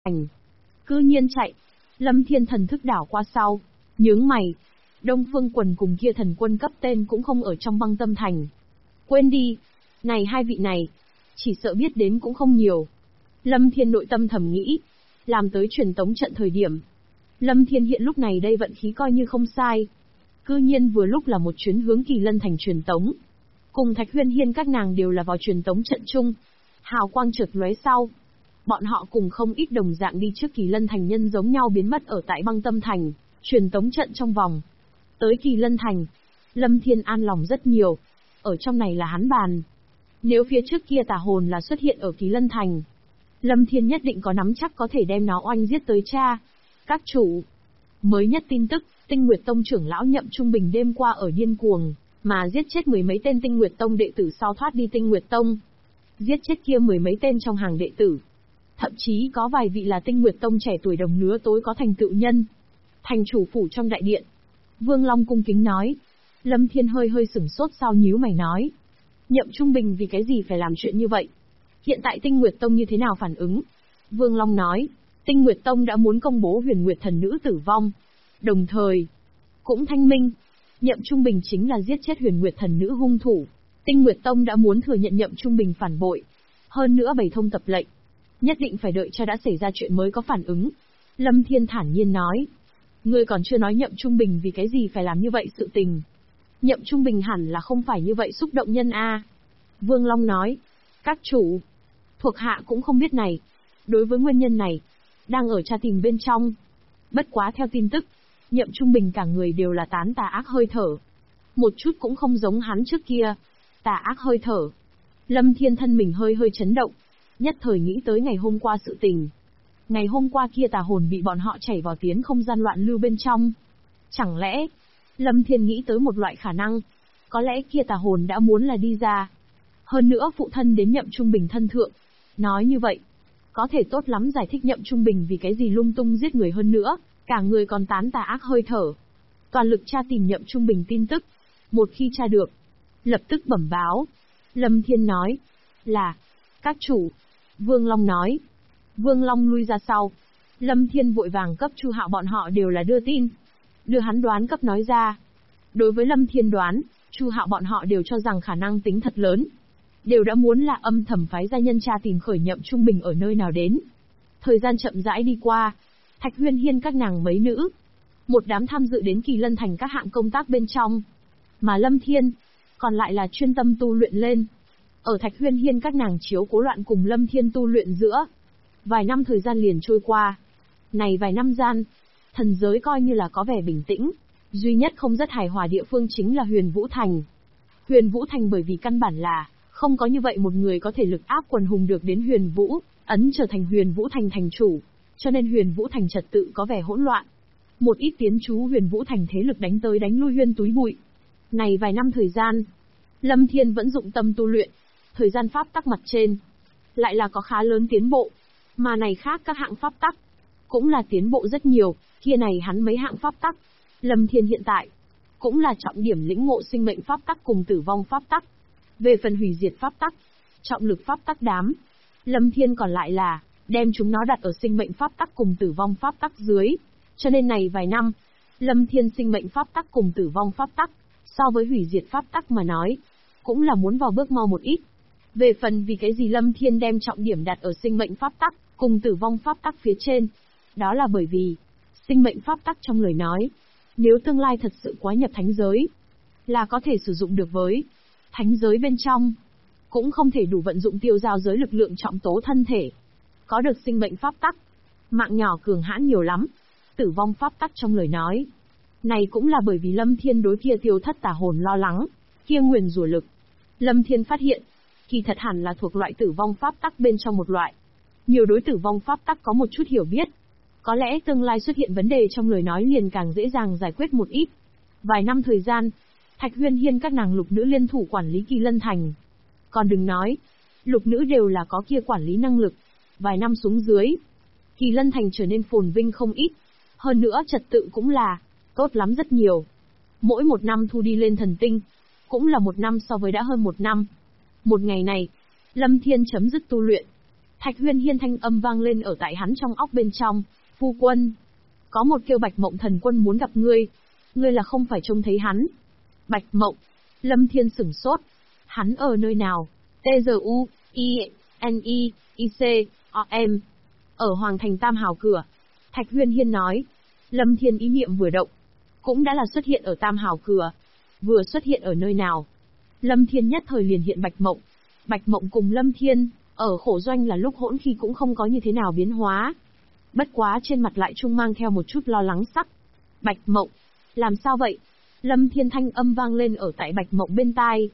thành. Cư nhiên chạy. Lâm Thiên thần thức đảo qua sau, nhướng mày. Đông Phương Quần cùng kia thần quân cấp tên cũng không ở trong Băng Tâm thành. Quên đi, này hai vị này, chỉ sợ biết đến cũng không nhiều. Lâm Thiên nội tâm thầm nghĩ, làm tới truyền tống trận thời điểm. Lâm Thiên hiện lúc này đây vận khí coi như không sai. Cư nhiên vừa lúc là một chuyến hướng Kỳ Lân thành truyền tống. Cùng Thạch Huyên Hiên các nàng đều là vào truyền tống trận chung. Hào quang chợt lóe sau. Bọn họ cùng không ít đồng dạng đi trước Kỳ Lân thành nhân giống nhau biến mất ở tại Băng Tâm thành, truyền tống trận trong vòng. Tới Kỳ Lân thành, Lâm Thiên an lòng rất nhiều. Ở trong này là hắn bàn. Nếu phía trước kia tà hồn là xuất hiện ở Kỳ Lân thành, Lâm Thiên nhất định có nắm chắc có thể đem nó oanh giết tới cha. Các chủ, mới nhất tin tức, Tinh Nguyệt Tông trưởng lão Nhậm Trung Bình đêm qua ở điên cuồng, mà giết chết mười mấy tên Tinh Nguyệt Tông đệ tử sau thoát đi Tinh Nguyệt Tông. Giết chết kia mười mấy tên trong hàng đệ tử. Thậm chí có vài vị là Tinh Nguyệt Tông trẻ tuổi đồng lứa tối có thành tựu nhân. Thành chủ phủ trong đại điện, Vương Long cung kính nói. Lâm Thiên hơi sửng sốt sau nhíu mày nói. Nhậm Trung Bình vì cái gì phải làm chuyện như vậy? Hiện tại Tinh Nguyệt Tông như thế nào phản ứng? Vương Long nói, Tinh Nguyệt Tông đã muốn công bố Huyền Nguyệt thần nữ tử vong. Đồng thời, cũng thanh minh, Nhậm Trung Bình chính là giết chết Huyền Nguyệt thần nữ hung thủ. Tinh Nguyệt Tông đã muốn thừa nhận Nhậm Trung Bình phản bội. Hơn nữa bày thông tập lệnh. Nhất định phải đợi cho đã xảy ra chuyện mới có phản ứng. Lâm Thiên thản nhiên nói. Ngươi còn chưa nói Nhậm Trung Bình vì cái gì phải làm như vậy sự tình. Nhậm Trung Bình hẳn là không phải như vậy xúc động nhân a. Vương Long nói. Các chủ, thuộc hạ cũng không biết này. Đối với nguyên nhân này, đang ở tra tìm bên trong. Bất quá theo tin tức, Nhậm Trung Bình cả người đều là tán tà ác hơi thở. Một chút cũng không giống hắn trước kia. Tà ác hơi thở. Lâm Thiên thân mình hơi chấn động. Nhất thời nghĩ tới ngày hôm qua sự tình. Ngày hôm qua kia tà hồn bị bọn họ chảy vào tiến không gian loạn lưu bên trong. Chẳng lẽ, Lâm Thiên nghĩ tới một loại khả năng. Có lẽ kia tà hồn đã muốn là đi ra. Hơn nữa phụ thân đến Nhậm Trung Bình thân thượng. Nói như vậy, có thể tốt lắm giải thích Nhậm Trung Bình vì cái gì lung tung giết người hơn nữa, cả người còn tán tà ác hơi thở. Toàn lực tra tìm Nhậm Trung Bình tin tức. Một khi tra được, lập tức bẩm báo. Lâm Thiên nói, là, các chủ. Vương Long nói. Vương Long lui ra sau. Lâm Thiên vội vàng cấp Chu Hạo bọn họ đều là đưa tin. Đưa hắn đoán cấp nói ra. Đối với Lâm Thiên đoán, Chu Hạo bọn họ đều cho rằng khả năng tính thật lớn. Đều đã muốn là âm thầm phái gia nhân tra tìm khởi Nhậm Trung Bình ở nơi nào đến. Thời gian chậm rãi đi qua. Thạch Huyên Hiên các nàng mấy nữ. Một đám tham dự đến Kỳ Lân thành các hạng công tác bên trong. Mà Lâm Thiên, còn lại là chuyên tâm tu luyện lên. Ở Thạch Huyên Hiên các nàng chiếu cố loạn cùng Lâm Thiên tu luyện giữa. Vài năm thời gian liền trôi qua. Này vài năm gian, thần giới coi như là có vẻ bình tĩnh. Duy nhất không rất hài hòa địa phương chính là Huyền Vũ Thành. Huyền Vũ Thành bởi vì căn bản là không có như vậy một người có thể lực áp quần hùng được đến Huyền Vũ, ấn trở thành Huyền Vũ Thành thành chủ. Cho nên Huyền Vũ Thành trật tự có vẻ hỗn loạn. Một ít tiến chú Huyền Vũ Thành thế lực đánh tới đánh lui huyên túi bụi. Này vài năm thời gian, Lâm Thiên vẫn dụng tâm tu luyện. Thời gian pháp tắc mặt trên, lại là có khá lớn tiến bộ. Mà này khác các hạng pháp tắc, cũng là tiến bộ rất nhiều, kia này hắn mấy hạng pháp tắc. Lâm Thiên hiện tại, cũng là trọng điểm lĩnh ngộ sinh mệnh pháp tắc cùng tử vong pháp tắc. Về phần hủy diệt pháp tắc, trọng lực pháp tắc đám, Lâm Thiên còn lại là, đem chúng nó đặt ở sinh mệnh pháp tắc cùng tử vong pháp tắc dưới. Cho nên này vài năm, Lâm Thiên sinh mệnh pháp tắc cùng tử vong pháp tắc, so với hủy diệt pháp tắc mà nói, cũng là muốn vào bước mau một ít. Về phần vì cái gì Lâm Thiên đem trọng điểm đặt ở sinh mệnh pháp tắc, cùng tử vong pháp tắc phía trên. Đó là bởi vì, sinh mệnh pháp tắc trong lời nói, nếu tương lai thật sự quá nhập thánh giới, là có thể sử dụng được với thánh giới bên trong. Cũng không thể đủ vận dụng tiêu giao giới lực lượng trọng tố thân thể. Có được sinh mệnh pháp tắc, mạng nhỏ cường hãn nhiều lắm. Tử vong pháp tắc trong lời nói. Này cũng là bởi vì Lâm Thiên đối kia tiêu thất tà hồn lo lắng, kia nguyền rủa lực. Lâm Thiên phát hiện, kỳ thật hẳn là thuộc loại tử vong pháp tắc bên trong một loại. Nhiều đối tử vong pháp tắc có một chút hiểu biết. Có lẽ tương lai xuất hiện vấn đề trong lời nói liền càng dễ dàng giải quyết một ít. Vài năm thời gian, Thạch Huyên Hiên các nàng lục nữ liên thủ quản lý Kỳ Lân thành. Còn đừng nói, lục nữ đều là có kia quản lý năng lực. Vài năm xuống dưới, Kỳ Lân thành trở nên phồn vinh không ít. Hơn nữa trật tự cũng là tốt lắm rất nhiều. Mỗi một năm thu đi lên thần tinh, cũng là một năm so với đã hơn một năm. Một ngày này, Lâm Thiên chấm dứt tu luyện. Thạch Huyên Hiên thanh âm vang lên ở tại hắn trong óc bên trong. Phu quân, có một kêu Bạch Mộng thần quân muốn gặp ngươi. Ngươi là không phải trông thấy hắn. Bạch Mộng. Lâm Thiên sửng sốt. Hắn ở nơi nào? T-Z-U-I-N-I-I-C-O-M. Ở Hoàng Thành Tam Hào cửa. Thạch Huyên Hiên nói. Lâm Thiên ý niệm vừa động. Cũng đã là xuất hiện ở Tam Hào cửa. Vừa xuất hiện ở nơi nào? Lâm Thiên nhất thời liền hiện Bạch Mộng. Bạch Mộng cùng Lâm Thiên, ở khổ doanh là lúc hỗn khi cũng không có như thế nào biến hóa. Bất quá trên mặt lại trung mang theo một chút lo lắng sắc. Bạch Mộng, làm sao vậy? Lâm Thiên thanh âm vang lên ở tại Bạch Mộng bên tai.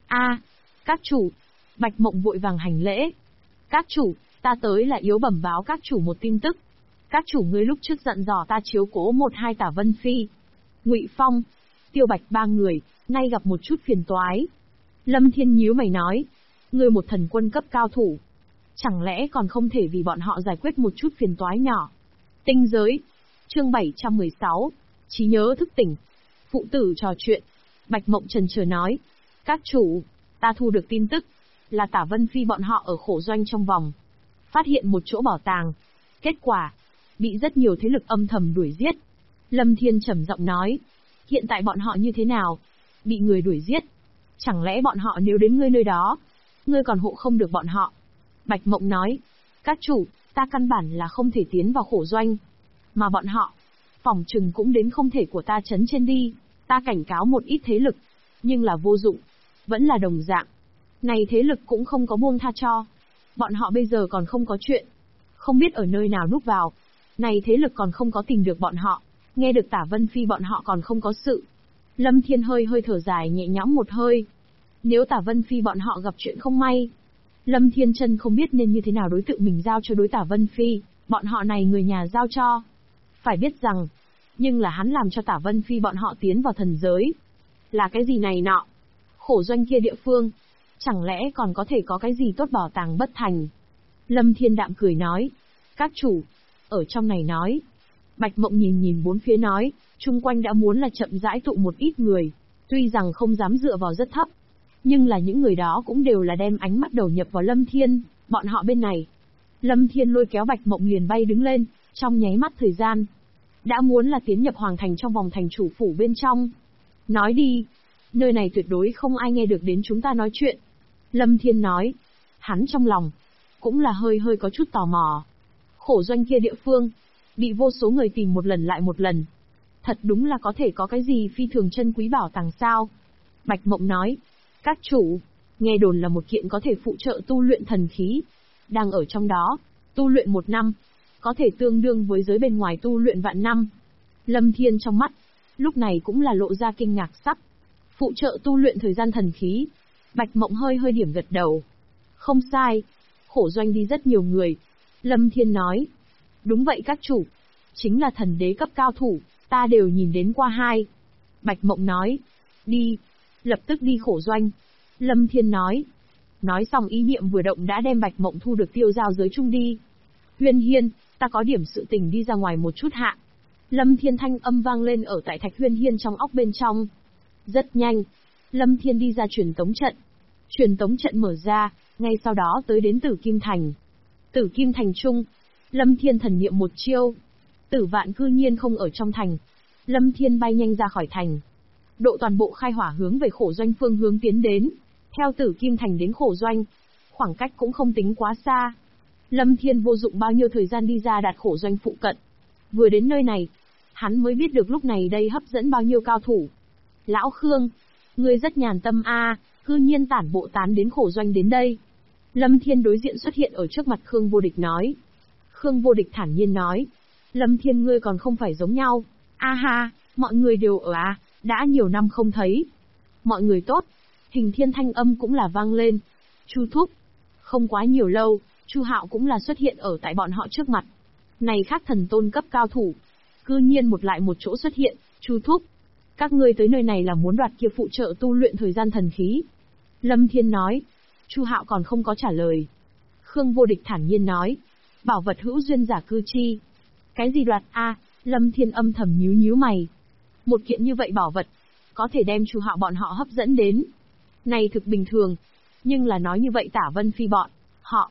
Các chủ. Bạch Mộng vội vàng hành lễ. Các chủ, ta tới là yếu bẩm báo các chủ một tin tức. Các chủ ngươi lúc trước dặn dò ta chiếu cố 1-2 Tả Vân Phi, Ngụy Phong, Tiêu Bạch 3 người, nay gặp một chút phiền toái. Lâm Thiên nhíu mày nói, ngươi một thần quân cấp cao thủ, chẳng lẽ còn không thể vì bọn họ giải quyết một chút phiền toái nhỏ? Tinh giới. Chương 716. Trí nhớ thức tỉnh. Phụ tử trò chuyện. Bạch Mộng chần chờ nói, các chủ, ta thu được tin tức, là Tả Vân Phi bọn họ ở khổ doanh trong vòng, phát hiện một chỗ bảo tàng. Kết quả, bị rất nhiều thế lực âm thầm đuổi giết. Lâm Thiên trầm giọng nói, hiện tại bọn họ như thế nào? Bị người đuổi giết. Chẳng lẽ bọn họ nếu đến ngươi nơi đó, ngươi còn hộ không được bọn họ? Bạch Mộng nói, các chủ, ta căn bản là không thể tiến vào khổ doanh. Mà bọn họ, phỏng chừng cũng đến không thể của ta chấn trên đi. Ta cảnh cáo một ít thế lực, nhưng là vô dụng. Vẫn là đồng dạng. Này thế lực cũng không có buông tha cho. Bọn họ bây giờ còn không có chuyện. Không biết ở nơi nào núp vào. Này thế lực còn không có tìm được bọn họ. Nghe được Tả Vân Phi bọn họ còn không có sự. Lâm Thiên hơi thở dài nhẹ nhõm một hơi. Nếu Tả Vân Phi bọn họ gặp chuyện không may, Lâm Thiên chân không biết nên như thế nào đối tượng mình giao cho đối Tả Vân Phi, bọn họ này người nhà giao cho. Phải biết rằng, nhưng là hắn làm cho Tả Vân Phi bọn họ tiến vào thần giới. Là cái gì này nọ? Khổ doanh kia địa phương, chẳng lẽ còn có thể có cái gì tốt bảo tàng bất thành? Lâm Thiên đạm cười nói, các chủ, ở trong này nói. Bạch Mộng nhìn bốn phía nói, chung quanh đã muốn là chậm rãi tụ một ít người, tuy rằng không dám dựa vào rất thấp, nhưng là những người đó cũng đều là đem ánh mắt đầu nhập vào Lâm Thiên, bọn họ bên này. Lâm Thiên lôi kéo Bạch Mộng liền bay đứng lên, trong nháy mắt thời gian, đã muốn là tiến nhập Hoàng Thành trong vòng thành chủ phủ bên trong. Nói đi, nơi này tuyệt đối không ai nghe được đến chúng ta nói chuyện. Lâm Thiên nói, hắn trong lòng, cũng là hơi có chút tò mò. Khổ doanh kia địa phương, bị vô số người tìm một lần lại một lần. Thật đúng là có thể có cái gì phi thường chân quý bảo tàng sao? Bạch Mộng nói, các chủ, nghe đồn là một kiện có thể phụ trợ tu luyện thần khí. Đang ở trong đó, tu luyện 1 năm, có thể tương đương với giới bên ngoài tu luyện vạn năm. Lâm Thiên trong mắt, lúc này cũng là lộ ra kinh ngạc sắc. Phụ trợ tu luyện thời gian thần khí. Bạch Mộng hơi điểm gật đầu. Không sai, khổ doanh đi rất nhiều người. Lâm Thiên nói, đúng vậy các chủ, chính là thần đế cấp cao thủ, ta đều nhìn đến qua 2. Bạch Mộng nói, đi, lập tức đi khổ doanh. Lâm Thiên nói. Nói xong ý niệm vừa động đã đem Bạch Mộng thu được tiêu giao giới chung đi. Huyên Hiên, ta có điểm sự tình đi ra ngoài một chút hạ. Lâm Thiên thanh âm vang lên ở tại Thạch Huyên Hiên trong óc bên trong. Rất nhanh, Lâm Thiên đi ra truyền tống trận. Truyền tống trận mở ra, ngay sau đó tới đến Tử Kim Thành. Tử Kim Thành trung, Lâm Thiên thần niệm một chiêu. Tử Vạn cư nhiên không ở trong thành. Lâm Thiên bay nhanh ra khỏi thành. Độ toàn bộ khai hỏa hướng về khổ doanh phương hướng tiến đến. Theo Tử Kim Thành đến khổ doanh, khoảng cách cũng không tính quá xa. Lâm Thiên vô dụng bao nhiêu thời gian đi ra đạt khổ doanh phụ cận. Vừa đến nơi này, hắn mới biết được lúc này đây hấp dẫn bao nhiêu cao thủ. Lão Khương, ngươi rất nhàn tâm cư nhiên tản bộ tán đến khổ doanh đến đây. Lâm Thiên đối diện xuất hiện ở trước mặt Khương Vô Địch nói. Khương Vô Địch thản nhiên nói, Lâm Thiên ngươi còn không phải giống nhau. Mọi người đều ở đã nhiều năm không thấy. Mọi người tốt. Hình Thiên thanh âm cũng là vang lên. Chu thúc. Không quá nhiều lâu, Chu Hạo cũng là xuất hiện ở tại bọn họ trước mặt. Này khác thần tôn cấp cao thủ, cư nhiên một lại một chỗ xuất hiện. Chu thúc, các ngươi tới nơi này là muốn đoạt kia phụ trợ tu luyện thời gian thần khí. Lâm Thiên nói. Chu Hạo còn không có trả lời. Khương Vô Địch thản nhiên nói, bảo vật hữu duyên giả cư chi. Cái gì đoạt Lâm Thiên âm thầm nhíu mày. Một kiện như vậy bảo vật, có thể đem Chu Hạo bọn họ hấp dẫn đến. Này thực bình thường, nhưng là nói như vậy Tả Vân Phi bọn họ,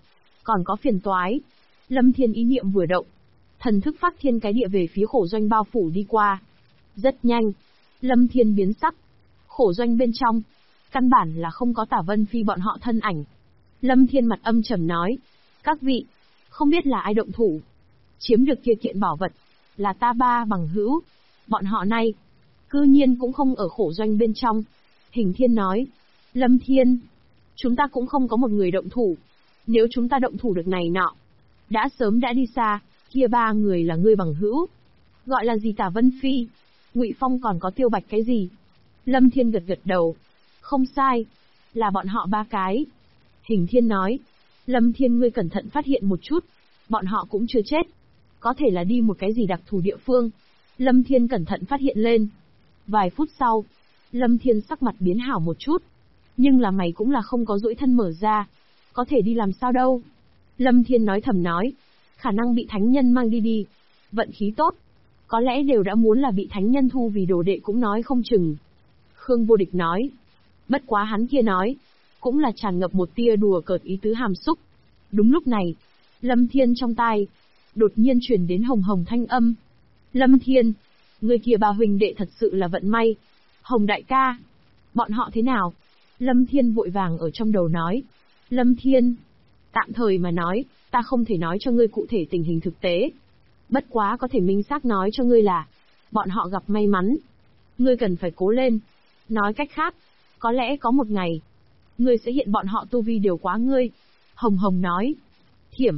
còn có phiền toái. Lâm Thiên ý niệm vừa động, thần thức phát thiên cái địa về phía khổ doanh bao phủ đi qua. Rất nhanh, Lâm Thiên biến sắc. Khổ doanh bên trong, căn bản là không có Tả Vân Phi bọn họ thân ảnh. Lâm Thiên mặt âm trầm nói, các vị, không biết là ai động thủ. Chiếm được kia kiện bảo vật, là ta ba bằng hữu. Bọn họ nay, cư nhiên cũng không ở khổ doanh bên trong. Hình Thiên nói, Lâm Thiên, chúng ta cũng không có một người động thủ. Nếu chúng ta động thủ được này nọ, đã sớm đã đi xa, kia ba người là ngươi bằng hữu. Gọi là gì Tả Vân Phi, Ngụy Phong còn có Tiêu Bạch cái gì? Lâm Thiên gật gật đầu. Không sai, là bọn họ ba cái. Hình Thiên nói, Lâm Thiên ngươi cẩn thận phát hiện một chút, bọn họ cũng chưa chết. Có thể là đi một cái gì đặc thù địa phương. Lâm Thiên cẩn thận phát hiện lên. Vài phút sau, Lâm Thiên sắc mặt biến hảo một chút. Nhưng là mày cũng là không có duỗi thân mở ra. Có thể đi làm sao đâu. Lâm Thiên nói thầm nói, khả năng bị thánh nhân mang đi. Vận khí tốt. Có lẽ đều đã muốn là bị thánh nhân thu vì đồ đệ cũng nói không chừng. Khương Vô Địch nói. Bất quá hắn kia nói, cũng là tràn ngập một tia đùa cợt ý tứ hàm xúc. Đúng lúc này, Lâm Thiên trong tai, đột nhiên truyền đến hồng hồng thanh âm. Lâm Thiên, người kia bà huynh đệ thật sự là vận may. Hồng đại ca, bọn họ thế nào? Lâm Thiên vội vàng ở trong đầu nói. Lâm Thiên, tạm thời mà nói, ta không thể nói cho ngươi cụ thể tình hình thực tế. Bất quá có thể minh xác nói cho ngươi là, bọn họ gặp may mắn. Ngươi cần phải cố lên. Nói cách khác, có lẽ có một ngày, ngươi sẽ hiện bọn họ tu vi đều quá ngươi. Hồng Hồng nói. Thiểm,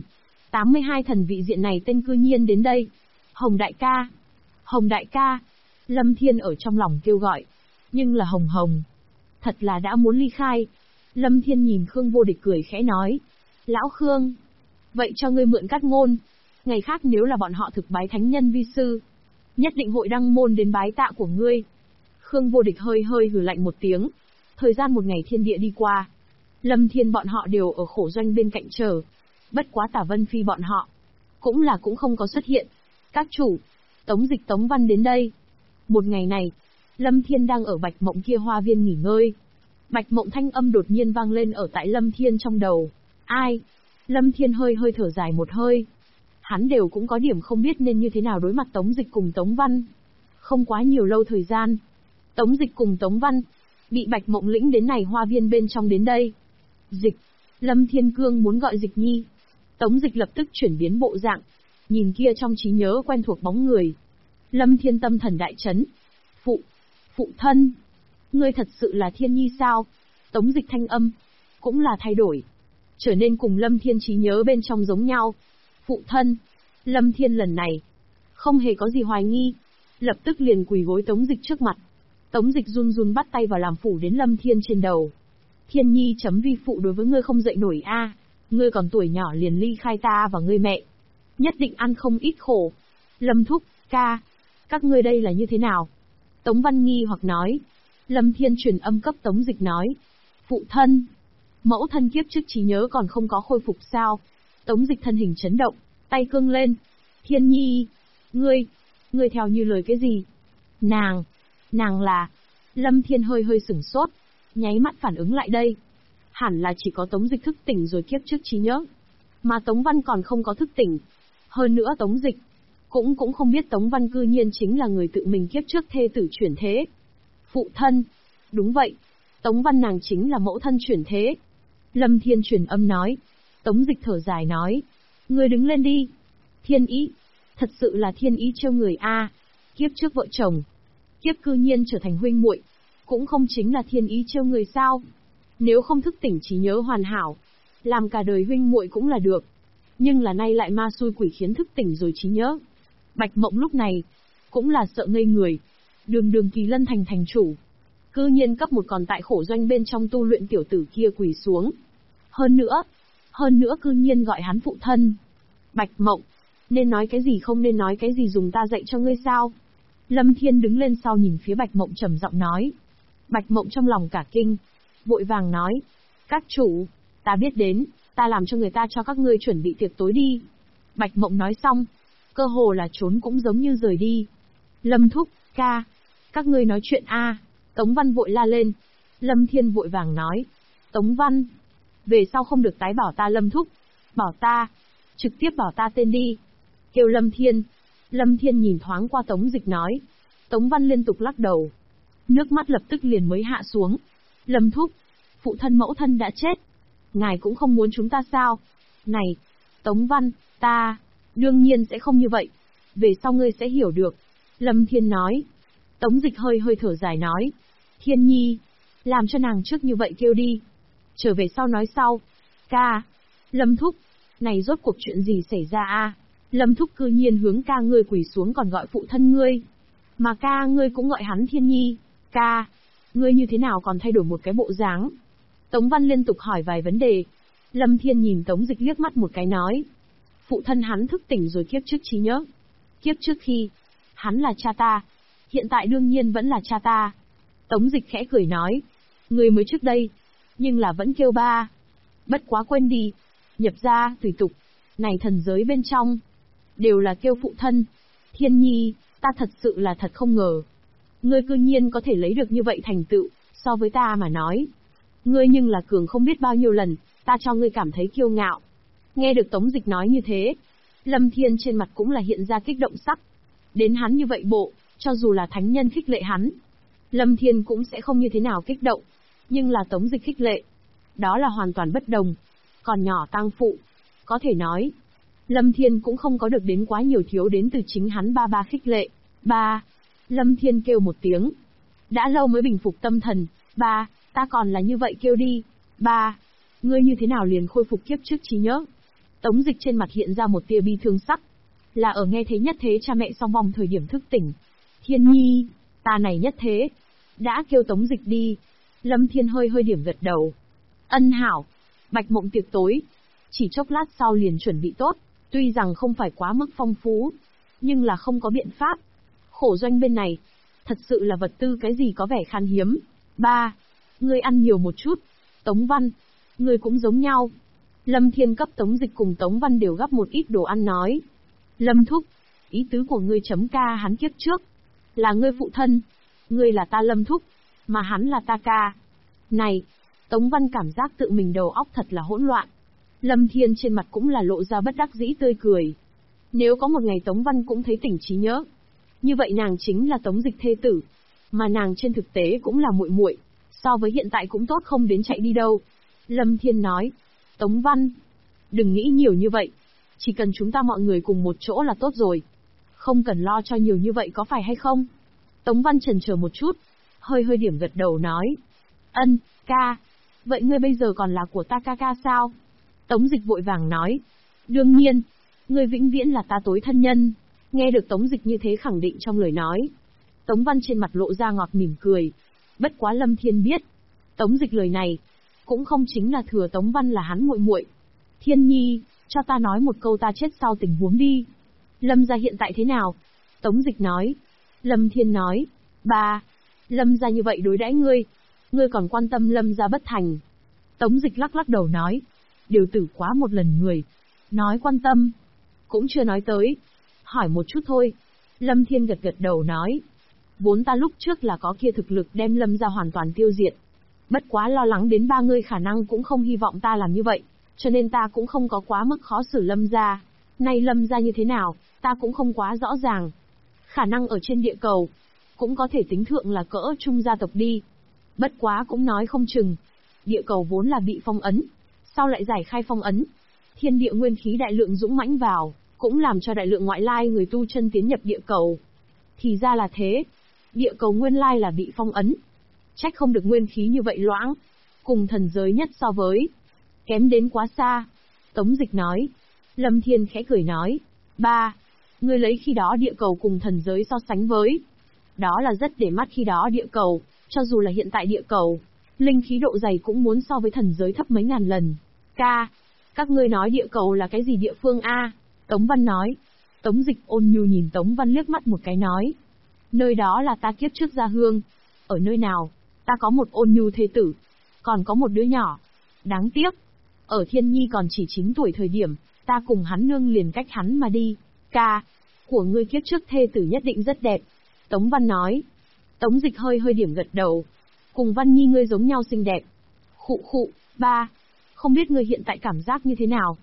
82 thần vị diện này tên cư nhiên đến đây. Hồng đại ca. Hồng đại ca. Lâm Thiên ở trong lòng kêu gọi. Nhưng là Hồng Hồng. Thật là đã muốn ly khai. Lâm Thiên nhìn Khương Vô Địch cười khẽ nói. Lão Khương. Vậy cho ngươi mượn cát ngôn. Ngày khác nếu là bọn họ thực bái thánh nhân vi sư, nhất định hội đăng môn đến bái tạ của ngươi. Khương Vô Địch hơi hơi hừ lạnh một tiếng. Thời gian một ngày thiên địa đi qua. Lâm Thiên bọn họ đều ở khổ doanh bên cạnh chờ. Bất quá Tả Vân Phi bọn họ cũng không có xuất hiện. Các chủ, Tống Dịch Tống Văn đến đây. Một ngày này, Lâm Thiên đang ở Bạch Mộng kia hoa viên nghỉ ngơi. Bạch Mộng thanh âm đột nhiên vang lên ở tại Lâm Thiên trong đầu. Ai? Lâm Thiên hơi hơi thở dài một hơi. Hắn đều cũng có điểm không biết nên như thế nào đối mặt Tống Dịch cùng Tống Văn. Không quá nhiều lâu thời gian, Tống Dịch cùng Tống Văn bị Bạch Mộng lĩnh đến này hoa viên bên trong đến đây. Dịch, Lâm Thiên Cương muốn gọi Dịch Nhi. Tống Dịch lập tức chuyển biến bộ dạng, nhìn kia trong trí nhớ quen thuộc bóng người. Lâm Thiên tâm thần đại chấn. Phụ thân, ngươi thật sự là Thiên Nhi sao? Tống Dịch thanh âm cũng là thay đổi, trở nên cùng Lâm Thiên trí nhớ bên trong giống nhau. Phụ thân, Lâm Thiên lần này không hề có gì hoài nghi, lập tức liền quỳ gối Tống Dịch trước mặt. Tống Dịch run run bắt tay vào làm phủ đến Lâm Thiên trên đầu. Thiên Nhi chấm vi phụ đối với ngươi không dậy nổi a, ngươi còn tuổi nhỏ liền ly khai ta và ngươi mẹ, nhất định ăn không ít khổ. Lâm thúc, ca, các ngươi đây là như thế nào? Tống Văn nghi hoặc nói. Lâm Thiên truyền âm cấp Tống Dịch nói. Phụ thân, mẫu thân kiếp trước trí nhớ còn không có khôi phục sao? Tống Dịch thân hình chấn động, tay cương lên. Thiên Nhi, ngươi theo như lời cái gì? Nàng là... Lâm Thiên hơi hơi sửng sốt, nháy mắt phản ứng lại đây. Hẳn là chỉ có Tống Dịch thức tỉnh rồi kiếp trước trí nhớ, mà Tống Văn còn không có thức tỉnh. Hơn nữa Tống Dịch cũng không biết Tống Văn cư nhiên chính là người tự mình kiếp trước thê tử chuyển thế. Phụ thân, đúng vậy, Tống Văn nàng chính là mẫu thân chuyển thế. Lâm Thiên truyền âm nói. Tống Dịch thở dài nói. Ngươi đứng lên đi. Thiên ý, thật sự là thiên ý trêu người a. Kiếp trước vợ chồng, kiếp cư nhiên trở thành huynh muội, cũng không chính là thiên ý trêu người sao? Nếu không thức tỉnh trí nhớ hoàn hảo, làm cả đời huynh muội cũng là được. Nhưng là nay lại ma xui quỷ khiến thức tỉnh rồi trí nhớ. Bạch Mộng lúc này cũng là sợ ngây người. Đường Kỳ Lân thành chủ, cư nhiên cấp một còn tại khổ doanh bên trong tu luyện tiểu tử kia quỳ xuống. Hơn nữa cư nhiên gọi hắn phụ thân. Bạch Mộng, nên nói cái gì không nên nói cái gì dùng ta dạy cho ngươi sao? Lâm Thiên đứng lên sau nhìn phía Bạch Mộng trầm giọng nói. Bạch Mộng trong lòng cả kinh, vội vàng nói. Các chủ, ta biết đến, ta làm cho người ta cho các ngươi chuẩn bị tiệc tối đi. Bạch Mộng nói xong, cơ hồ là trốn cũng giống như rời đi. Lâm thúc, ca, các ngươi nói chuyện a. Tống Văn vội la lên. Lâm Thiên vội vàng nói. Tống Văn, về sau không được tái bảo ta Lâm thúc. Bảo ta. Trực tiếp bảo ta tên đi. Kêu Lâm Thiên. Lâm Thiên nhìn thoáng qua Tống Dịch nói. Tống Văn liên tục lắc đầu. Nước mắt lập tức liền mới hạ xuống. Lâm thúc. Phụ thân mẫu thân đã chết. Ngài cũng không muốn chúng ta sao? Này. Tống Văn, ta. Đương nhiên sẽ không như vậy. Về sau ngươi sẽ hiểu được. Lâm Thiên nói. Tống Dịch hơi hơi thở dài nói. Thiên Nhi. Làm cho nàng trước như vậy kêu đi. Trở về sau nói sau. Ca. Lâm thúc. Này rốt cuộc chuyện gì xảy ra a? Lâm thúc cư nhiên hướng ca ngươi quỳ xuống còn gọi phụ thân ngươi. Mà ca ngươi cũng gọi hắn Thiên Nhi. Ca. Ngươi như thế nào còn thay đổi một cái bộ dáng? Tống Văn liên tục hỏi vài vấn đề. Lâm Thiên nhìn Tống Dịch liếc mắt một cái nói. Phụ thân hắn thức tỉnh rồi kiếp trước trí nhớ. Kiếp trước khi, hắn là cha ta. Hiện tại đương nhiên vẫn là cha ta. Tống Dịch khẽ cười nói. Người mới trước đây, nhưng là vẫn kêu ba. Bất quá quên đi. Nhập gia, tùy tục. Này thần giới bên trong. Đều là kêu phụ thân. Thiên Nhi, ta thật sự là thật không ngờ. Ngươi cư nhiên có thể lấy được như vậy thành tựu, so với ta mà nói. Ngươi nhưng là cường không biết bao nhiêu lần, ta cho ngươi cảm thấy kiêu ngạo. Nghe được Tống Dịch nói như thế, Lâm Thiên trên mặt cũng là hiện ra kích động sắc. Đến hắn như vậy bộ, cho dù là thánh nhân khích lệ hắn, Lâm Thiên cũng sẽ không như thế nào kích động. Nhưng là Tống Dịch khích lệ, đó là hoàn toàn bất đồng. Còn nhỏ tang phụ, có thể nói, Lâm Thiên cũng không có được đến quá nhiều thiếu đến từ chính hắn ba khích lệ. Ba. Lâm Thiên kêu một tiếng. Đã lâu mới bình phục tâm thần. Ba, ta còn là như vậy kêu đi. Ba. Ngươi như thế nào liền khôi phục kiếp trước trí nhớ? Tống Dịch trên mặt hiện ra một tia bi thương sắc. Là ở nghe thấy nhất thế cha mẹ song vong thời điểm thức tỉnh. Thiên Nhi, ta này nhất thế. Đã kêu Tống Dịch đi. Lâm Thiên hơi hơi điểm gật đầu. Ân hảo. Bạch mộng tiệc tối. Chỉ chốc lát sau liền chuẩn bị tốt. Tuy rằng không phải quá mức phong phú, nhưng là không có biện pháp. Khổ doanh bên này, thật sự là vật tư cái gì có vẻ khan hiếm. Ba. Ngươi ăn nhiều một chút. Tống Văn. Ngươi cũng giống nhau. Lâm Thiên cấp Tống Dịch cùng Tống Văn đều gắp một ít đồ ăn nói. Lâm thúc. Ý tứ của ngươi chấm ca hắn kiếp trước. Là ngươi phụ thân. Ngươi là ta Lâm thúc. Mà hắn là ta ca. Này. Tống Văn cảm giác tự mình đầu óc thật là hỗn loạn. Lâm Thiên trên mặt cũng là lộ ra bất đắc dĩ tươi cười. Nếu có một ngày Tống Văn cũng thấy tỉnh trí nhớ, như vậy nàng chính là Tống Dịch thê tử, mà nàng trên thực tế cũng là muội muội, so với hiện tại cũng tốt không đến chạy đi đâu. Lâm Thiên nói, Tống Văn, đừng nghĩ nhiều như vậy, chỉ cần chúng ta mọi người cùng một chỗ là tốt rồi. Không cần lo cho nhiều như vậy có phải hay không? Tống Văn chần chờ một chút, hơi hơi điểm gật đầu nói, ân, ca, vậy ngươi bây giờ còn là của ta ca sao? Tống Dịch vội vàng nói, đương nhiên, ngươi vĩnh viễn là ta tối thân nhân. Nghe được Tống Dịch như thế khẳng định trong lời nói, Tống Văn trên mặt lộ ra ngọt mỉm cười. Bất quá Lâm Thiên biết, Tống Dịch lời này cũng không chính là thừa Tống Văn là hắn muội muội. Thiên Nhi, cho ta nói một câu ta chết sau tình huống đi. Lâm gia hiện tại thế nào? Tống Dịch nói. Lâm Thiên nói, ba, Lâm gia như vậy đối đãi ngươi còn quan tâm Lâm gia bất thành. Tống Dịch lắc lắc đầu nói, điều tử quá một lần người, nói quan tâm, cũng chưa nói tới. Hỏi một chút thôi. Lâm Thiên gật gật đầu nói, vốn ta lúc trước là có kia thực lực đem Lâm gia hoàn toàn tiêu diệt. Bất quá lo lắng đến ba ngươi khả năng cũng không hy vọng ta làm như vậy, cho nên ta cũng không có quá mức khó xử Lâm gia. Nay Lâm gia như thế nào, ta cũng không quá rõ ràng. Khả năng ở trên địa cầu, cũng có thể tính thượng là cỡ trung gia tộc đi. Bất quá cũng nói không chừng, địa cầu vốn là bị phong ấn, sau lại giải khai phong ấn, thiên địa nguyên khí đại lượng dũng mãnh vào, cũng làm cho đại lượng ngoại lai người tu chân tiến nhập địa cầu. Thì ra là thế, địa cầu nguyên lai là bị phong ấn. Trách không được nguyên khí như vậy loãng, cùng thần giới nhất so với, kém đến quá xa. Tống Dịch nói. Lâm Thiên khẽ cười nói, ba, ngươi lấy khi đó địa cầu cùng thần giới so sánh với. Đó là rất để mắt khi đó địa cầu, cho dù là hiện tại địa cầu, linh khí độ dày cũng muốn so với thần giới thấp mấy ngàn lần. Ca, các ngươi nói địa cầu là cái gì địa phương a? Tống Văn nói. Tống Dịch ôn nhu nhìn Tống Văn liếc mắt một cái nói, nơi đó là ta kiếp trước gia hương. Ở nơi nào, ta có một ôn nhu thê tử, còn có một đứa nhỏ. Đáng tiếc, ở Thiên Nhi còn chỉ 9 tuổi thời điểm, ta cùng hắn nương liền cách hắn mà đi. Ca, của ngươi kiếp trước thê tử nhất định rất đẹp. Tống Văn nói. Tống Dịch hơi hơi điểm gật đầu. Cùng Văn Nhi ngươi giống nhau xinh đẹp. Khụ khụ, ba, không biết ngươi hiện tại cảm giác như thế nào?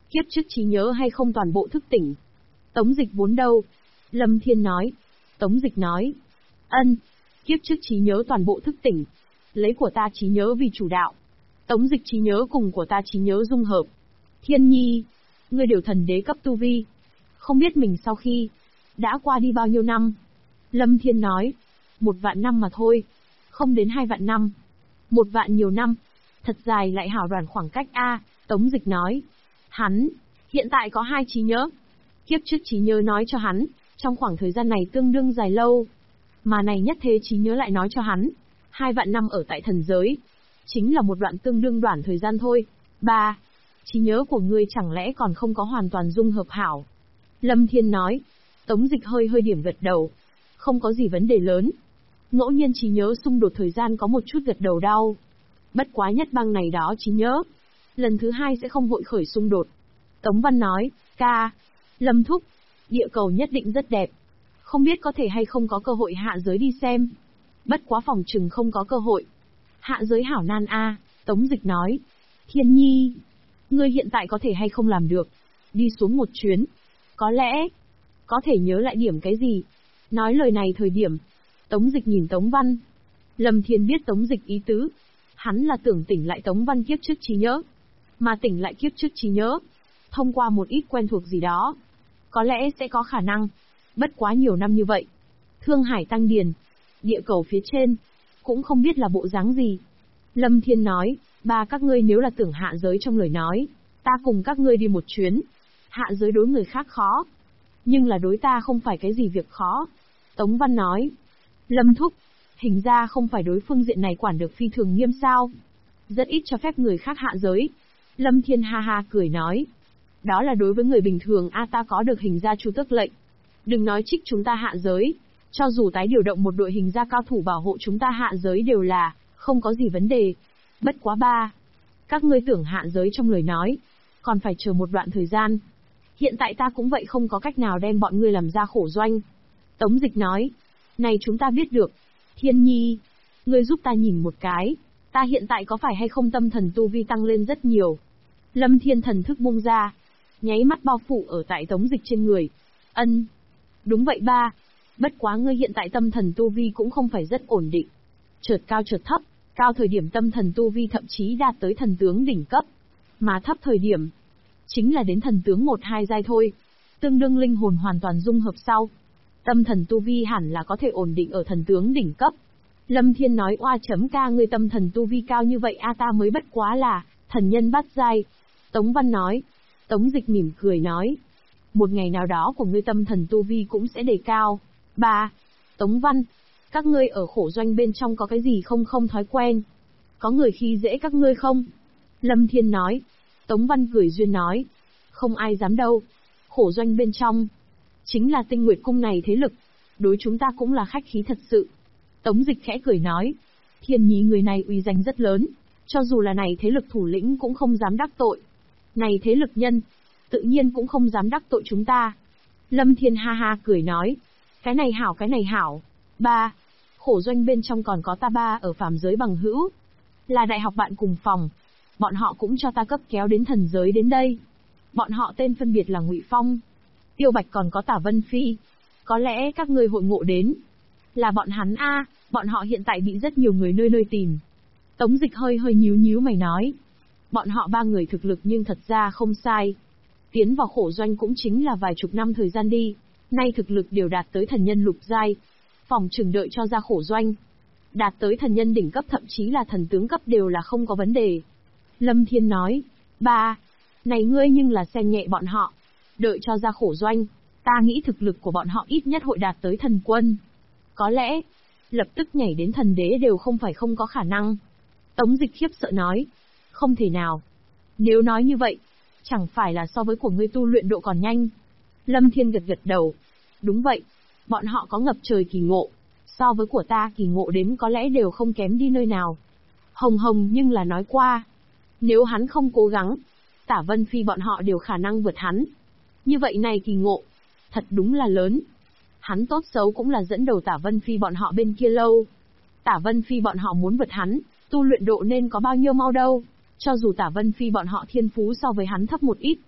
Kiếp trước trí nhớ hay không toàn bộ thức tỉnh? Tống Dịch vốn đâu? Lâm Thiên nói. Tống Dịch nói. Ân, kiếp trước trí nhớ toàn bộ thức tỉnh. Lấy của ta trí nhớ vì chủ đạo. Tống Dịch trí nhớ cùng của ta trí nhớ dung hợp. Thiên Nhi, ngươi điều thần đế cấp tu vi. Không biết mình sau khi đã qua đi bao nhiêu năm? Lâm Thiên nói. 1.000.000 năm mà thôi. Không đến 2.000.000 năm. 1.000.000 nhiều năm. Thật dài lại hảo đoàn khoảng cách a. Tống Dịch nói. Hắn, hiện tại có 2 trí nhớ. Kiếp trước trí nhớ nói cho hắn, trong khoảng thời gian này tương đương dài lâu. Mà này nhất thế trí nhớ lại nói cho hắn, 2.000.000 năm ở tại thần giới. Chính là một đoạn tương đương đoạn thời gian thôi. 3. Trí nhớ của ngươi chẳng lẽ còn không có hoàn toàn dung hợp hảo? Lâm Thiên nói. Tống Dịch hơi hơi điểm gật đầu. Không có gì vấn đề lớn. Ngẫu nhiên trí nhớ xung đột thời gian có một chút gật đầu đau. Bất quá nhất băng này đó trí nhớ. Lần thứ 2 sẽ không vội khởi xung đột. Tống Văn nói. Ca. Lâm thúc. Địa cầu nhất định rất đẹp. Không biết có thể hay không có cơ hội hạ giới đi xem. Bất quá phòng chừng không có cơ hội. Hạ giới hảo nan a. Tống Dịch nói. Thiên Nhi. Ngươi hiện tại có thể hay không làm được. Đi xuống một chuyến. Có lẽ. Có thể nhớ lại điểm cái gì. Nói lời này thời điểm. Tống Dịch nhìn Tống Văn. Lâm Thiên biết Tống Dịch ý tứ. Hắn là tưởng tỉnh lại Tống Văn kiếp trước trí nhớ. Mà tỉnh lại kiếp trước trí nhớ. Thông qua một ít quen thuộc gì đó. Có lẽ sẽ có khả năng. Bất quá nhiều năm như vậy. Thương Hải Tăng Điền. Địa cầu phía trên. Cũng không biết là bộ dáng gì. Lâm Thiên nói. Ba các ngươi nếu là tưởng hạ giới trong lời nói. Ta cùng các ngươi đi một chuyến. Hạ giới đối người khác khó. Nhưng là đối ta không phải cái gì việc khó. Tống Văn nói. Lâm thúc. Hình ra không phải đối phương diện này quản được phi thường nghiêm sao. Rất ít cho phép người khác hạ giới. Lâm Thiên ha ha cười nói. Đó là đối với người bình thường a ta có được hình gia chu tước lệnh. Đừng nói trích chúng ta hạ giới. Cho dù tái điều động một đội hình gia cao thủ bảo hộ chúng ta hạ giới đều là, không có gì vấn đề. Bất quá ba. Các ngươi tưởng hạ giới trong lời nói. Còn phải chờ một đoạn thời gian. Hiện tại ta cũng vậy không có cách nào đem bọn ngươi làm ra khổ doanh. Tống Dịch nói. Này chúng ta biết được. Thiên Nhi. Ngươi giúp ta nhìn một cái. Ta hiện tại có phải hay không tâm thần tu vi tăng lên rất nhiều. Lâm Thiên thần thức bung ra. Nháy mắt bao phủ ở tại Tống Dịch trên người. Ân. Đúng vậy ba. Bất quá ngươi hiện tại tâm thần tu vi cũng không phải rất ổn định. Chợt cao chợt thấp. Cao thời điểm tâm thần tu vi thậm chí đạt tới thần tướng đỉnh cấp. Mà thấp thời điểm. Chính là đến thần tướng 1-2 giai thôi. Tương đương linh hồn hoàn toàn dung hợp sau. Tâm thần tu vi hẳn là có thể ổn định ở thần tướng đỉnh cấp. Lâm Thiên nói oa chấm ca ngươi tâm thần tu vi cao như vậy a ta mới bất quá là thần nhân bát giai. Tống Văn nói. Tống Dịch mỉm cười nói. Một ngày nào đó của ngươi tâm thần tu vi cũng sẽ đề cao. 3. Tống Văn. Các ngươi ở khổ doanh bên trong có cái gì không thói quen? Có người khi dễ các ngươi không? Lâm Thiên nói. Tống Văn cười duyên nói. Không ai dám đâu. Khổ doanh bên trong. Chính là Tinh Nguyệt Cung này thế lực. Đối chúng ta cũng là khách khí thật sự. Tống Dịch khẽ cười nói. Thiên Nhi người này uy danh rất lớn. Cho dù là này thế lực thủ lĩnh cũng không dám đắc tội. Này thế lực nhân. Tự nhiên cũng không dám đắc tội chúng ta. Lâm Thiên ha ha cười nói. Cái này hảo. 3. Khổ doanh bên trong còn có ta ba ở phàm giới bằng hữu. Là đại học bạn cùng phòng. Bọn họ cũng cho ta cấp kéo đến thần giới đến đây. Bọn họ tên phân biệt là Ngụy Phong, Tiêu Bạch còn có Tả Vân Phi. Có lẽ các ngươi hội ngộ đến. Là bọn hắn a, bọn họ hiện tại bị rất nhiều người nơi tìm. Tống Dịch hơi nhíu mày nói. Bọn họ 3 người thực lực nhưng thật ra không sai. Tiến vào khổ doanh cũng chính là vài chục năm thời gian đi. Nay thực lực đều đạt tới thần nhân lục giai. Phòng chừng đợi cho ra khổ doanh. Đạt tới thần nhân đỉnh cấp thậm chí là thần tướng cấp đều là không có vấn đề. Lâm Thiên nói. 3. Này ngươi nhưng là xem nhẹ bọn họ. Đợi cho ra khổ doanh. Ta nghĩ thực lực của bọn họ ít nhất hội đạt tới thần quân. Có lẽ, lập tức nhảy đến thần đế đều không phải không có khả năng. Tống Dịch khiếp sợ nói. Không thể nào. Nếu nói như vậy, chẳng phải là so với của ngươi tu luyện độ còn nhanh. Lâm Thiên gật đầu. Đúng vậy, bọn họ có ngập trời kỳ ngộ. So với của ta kỳ ngộ đến có lẽ đều không kém đi nơi nào. Hồng nhưng là nói qua. Nếu hắn không cố gắng, Tả Vân Phi bọn họ đều khả năng vượt hắn. Như vậy này kỳ ngộ, thật đúng là lớn. Hắn tốt xấu cũng là dẫn đầu Tả Vân Phi bọn họ bên kia lâu. Tả Vân Phi bọn họ muốn vượt hắn, tu luyện độ nên có bao nhiêu mau đâu. Cho dù Tả Vân Phi bọn họ thiên phú so với hắn thấp một ít,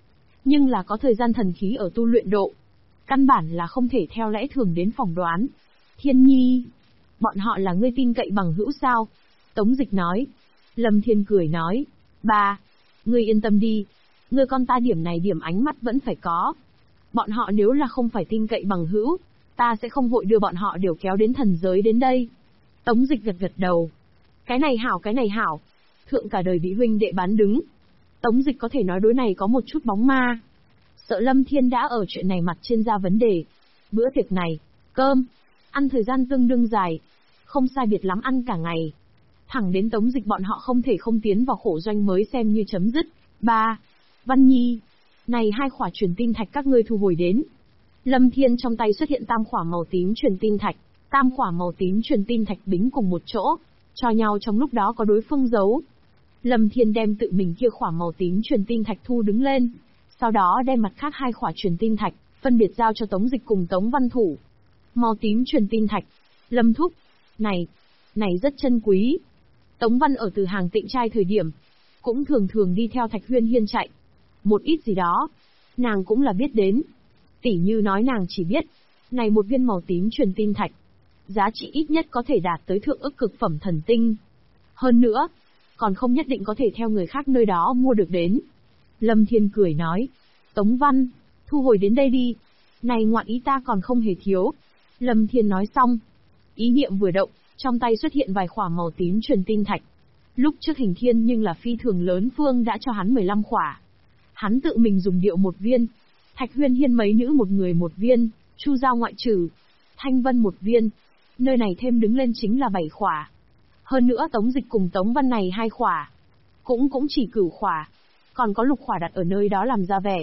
nhưng là có thời gian thần khí ở tu luyện độ. Căn bản là không thể theo lẽ thường đến phỏng đoán. Thiên Nhi, bọn họ là ngươi tin cậy bằng hữu sao? Tống Dịch nói. Lâm Thiên cười nói, ba, ngươi yên tâm đi, ngươi con ta điểm này điểm ánh mắt vẫn phải có. Bọn họ nếu là không phải tin cậy bằng hữu, ta sẽ không vội đưa bọn họ đều kéo đến thần giới đến đây. Tống Dịch gật gật đầu. Cái này hảo. Thượng cả đời bị huynh đệ bán đứng. Tống Dịch có thể nói đối này có một chút bóng ma. Sợ Lâm Thiên đã ở chuyện này mặt trên ra vấn đề. Bữa tiệc này, cơm, ăn thời gian tương đương dài. Không sai biệt lắm ăn cả ngày. Thẳng đến Tống Dịch bọn họ không thể không tiến vào khổ doanh mới xem như chấm dứt. Ba, Văn Nhi, này 2 khỏa truyền tin thạch các ngươi thu hồi đến. Lâm Thiên trong tay xuất hiện tam khỏa màu tím truyền tin thạch, tam khỏa màu tím truyền tin thạch bính cùng một chỗ, cho nhau trong lúc đó có đối phương giấu. Lâm Thiên đem tự mình kia khỏa màu tím truyền tin thạch thu đứng lên, sau đó đem mặt khác 2 khỏa truyền tin thạch, phân biệt giao cho Tống Dịch cùng Tống Văn Thủ. Màu tím truyền tin thạch, Lâm thúc, này rất chân quý. Tống Văn ở từ hàng Tịnh trai thời điểm, cũng thường đi theo Thạch Huyên Hiên chạy. Một ít gì đó, nàng cũng là biết đến. Tỉ như nói nàng chỉ biết, này một viên màu tím truyền tin thạch, giá trị ít nhất có thể đạt tới thượng ức cực phẩm thần tinh. Hơn nữa, còn không nhất định có thể theo người khác nơi đó mua được đến. Lâm Thiên cười nói, Tống Văn, thu hồi đến đây đi. Này ngoạn ý ta còn không hề thiếu. Lâm Thiên nói xong, ý niệm vừa động, trong tay xuất hiện vài khỏa màu tím truyền tin thạch. Lúc trước Hình Thiên nhưng là phi thường lớn phương đã cho hắn 15 khỏa. Hắn tự mình dùng điệu một viên, Thạch Huyên Hiên mấy nữ một người một viên, Chu Giao ngoại trừ, Thanh Vân một viên, nơi này thêm đứng lên chính là 7 khỏa. Hơn nữa Tống Dịch cùng Tống Văn này 2 khỏa, cũng chỉ cửu khỏa, còn có lục khỏa đặt ở nơi đó làm ra vẻ.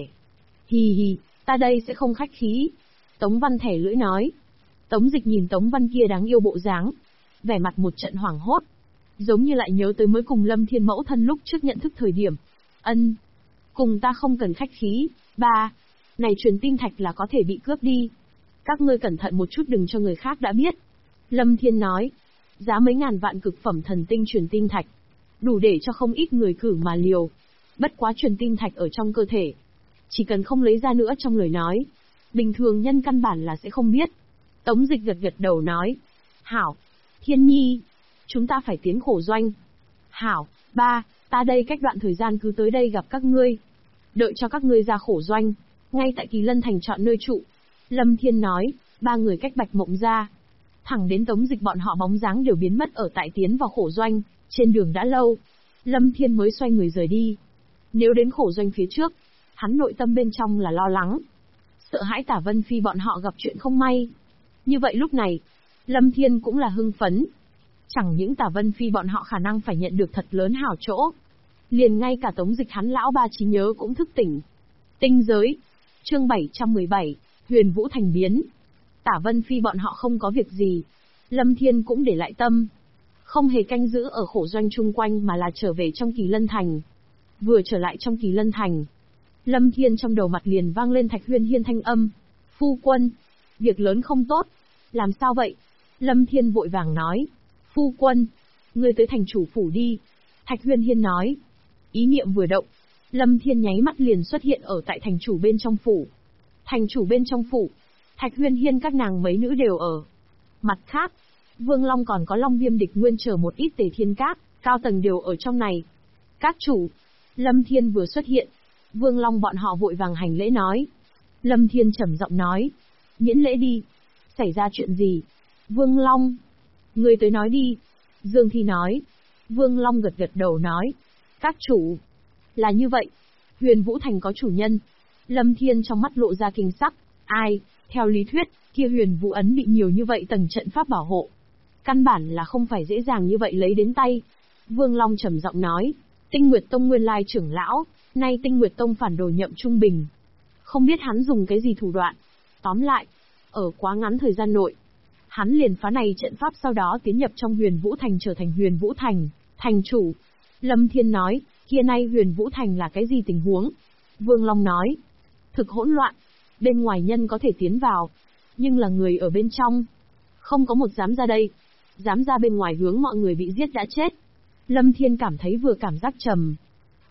Hì, ta đây sẽ không khách khí. Tống Văn thẻ lưỡi nói. Tống Dịch nhìn Tống Văn kia đáng yêu bộ dáng, vẻ mặt một trận hoảng hốt, giống như lại nhớ tới mới cùng Lâm Thiên mẫu thân lúc trước nhận thức thời điểm. Ân, cùng ta không cần khách khí. Ba, này truyền tin thạch là có thể bị cướp đi. Các ngươi cẩn thận một chút đừng cho người khác đã biết. Lâm Thiên nói, giá mấy ngàn vạn cực phẩm thần tinh truyền tin thạch, đủ để cho không ít người cử mà liều. Bất quá truyền tin thạch ở trong cơ thể, chỉ cần không lấy ra nữa trong lời nói, bình thường nhân căn bản là sẽ không biết. Tống Dịch gật đầu nói, hảo, Thiên Nhi, chúng ta phải tiến khổ doanh. Hảo, ba, ta đây cách đoạn thời gian cứ tới đây gặp các ngươi. Đợi cho các ngươi ra khổ doanh, ngay tại Kỳ Lân Thành chọn nơi trụ. Lâm Thiên nói, 3 người cách Bạch Mộng ra. Thẳng đến Tống Dịch bọn họ bóng dáng đều biến mất ở tại tiến vào khổ doanh, trên đường đã lâu. Lâm Thiên mới xoay người rời đi. Nếu đến khổ doanh phía trước, hắn nội tâm bên trong là lo lắng, sợ hãi Tả Vân Phi bọn họ gặp chuyện không may. Như vậy lúc này, Lâm Thiên cũng là hưng phấn. Chẳng những Tả Vân Phi bọn họ khả năng phải nhận được thật lớn hảo chỗ, liền ngay cả Tống Dịch hắn lão ba trí nhớ cũng thức tỉnh. Tinh giới, chương 717, Huyền Vũ Thành biến. Tả Vân Phi bọn họ không có việc gì, Lâm Thiên cũng để lại tâm, không hề canh giữ ở khổ doanh chung quanh mà là trở về trong Kỳ Lân Thành. Vừa trở lại trong Kỳ Lân Thành, Lâm Thiên trong đầu mặt liền vang lên Thạch Huyên Hiên thanh âm, phu quân, việc lớn không tốt. Làm sao vậy? Lâm Thiên vội vàng nói, phu quân, ngươi tới thành chủ phủ đi. Thạch Huyên Hiên nói. Ý niệm vừa động, Lâm Thiên nháy mắt liền xuất hiện ở tại thành chủ bên trong phủ. Thành chủ bên trong phủ, Thạch Huyên Hiên các nàng mấy nữ đều ở. Mặt khác, Vương Long còn có Long Viêm Địch Nguyên chờ một ít Tề Thiên Các, cao tầng đều ở trong này. Các chủ, Lâm Thiên vừa xuất hiện, Vương Long bọn họ vội vàng hành lễ nói. Lâm Thiên trầm giọng nói, miễn lễ đi. Xảy ra chuyện gì? Vương Long, ngươi tới nói đi. Dương Thi nói. Vương Long gật đầu nói, các chủ, là như vậy, Huyền Vũ Thành có chủ nhân. Lâm Thiên trong mắt lộ ra kinh sắc, ai, theo lý thuyết, kia Huyền Vũ ấn bị nhiều như vậy tầng trận pháp bảo hộ, căn bản là không phải dễ dàng như vậy lấy đến tay. Vương Long trầm giọng nói, Tinh Nguyệt Tông nguyên lai trưởng lão, nay Tinh Nguyệt Tông phản đồ Nhậm Trung Bình. Không biết hắn dùng cái gì thủ đoạn. Tóm lại, ở quá ngắn thời gian nội, hắn liền phá này trận pháp sau đó tiến nhập trong Huyền Vũ Thành trở thành Huyền Vũ Thành, thành chủ. Lâm Thiên nói, kia nay Huyền Vũ Thành là cái gì tình huống? Vương Long nói, thực hỗn loạn, bên ngoài nhân có thể tiến vào, nhưng là người ở bên trong, không có một dám ra đây, dám ra bên ngoài hướng mọi người bị giết đã chết. Lâm Thiên cảm thấy vừa cảm giác trầm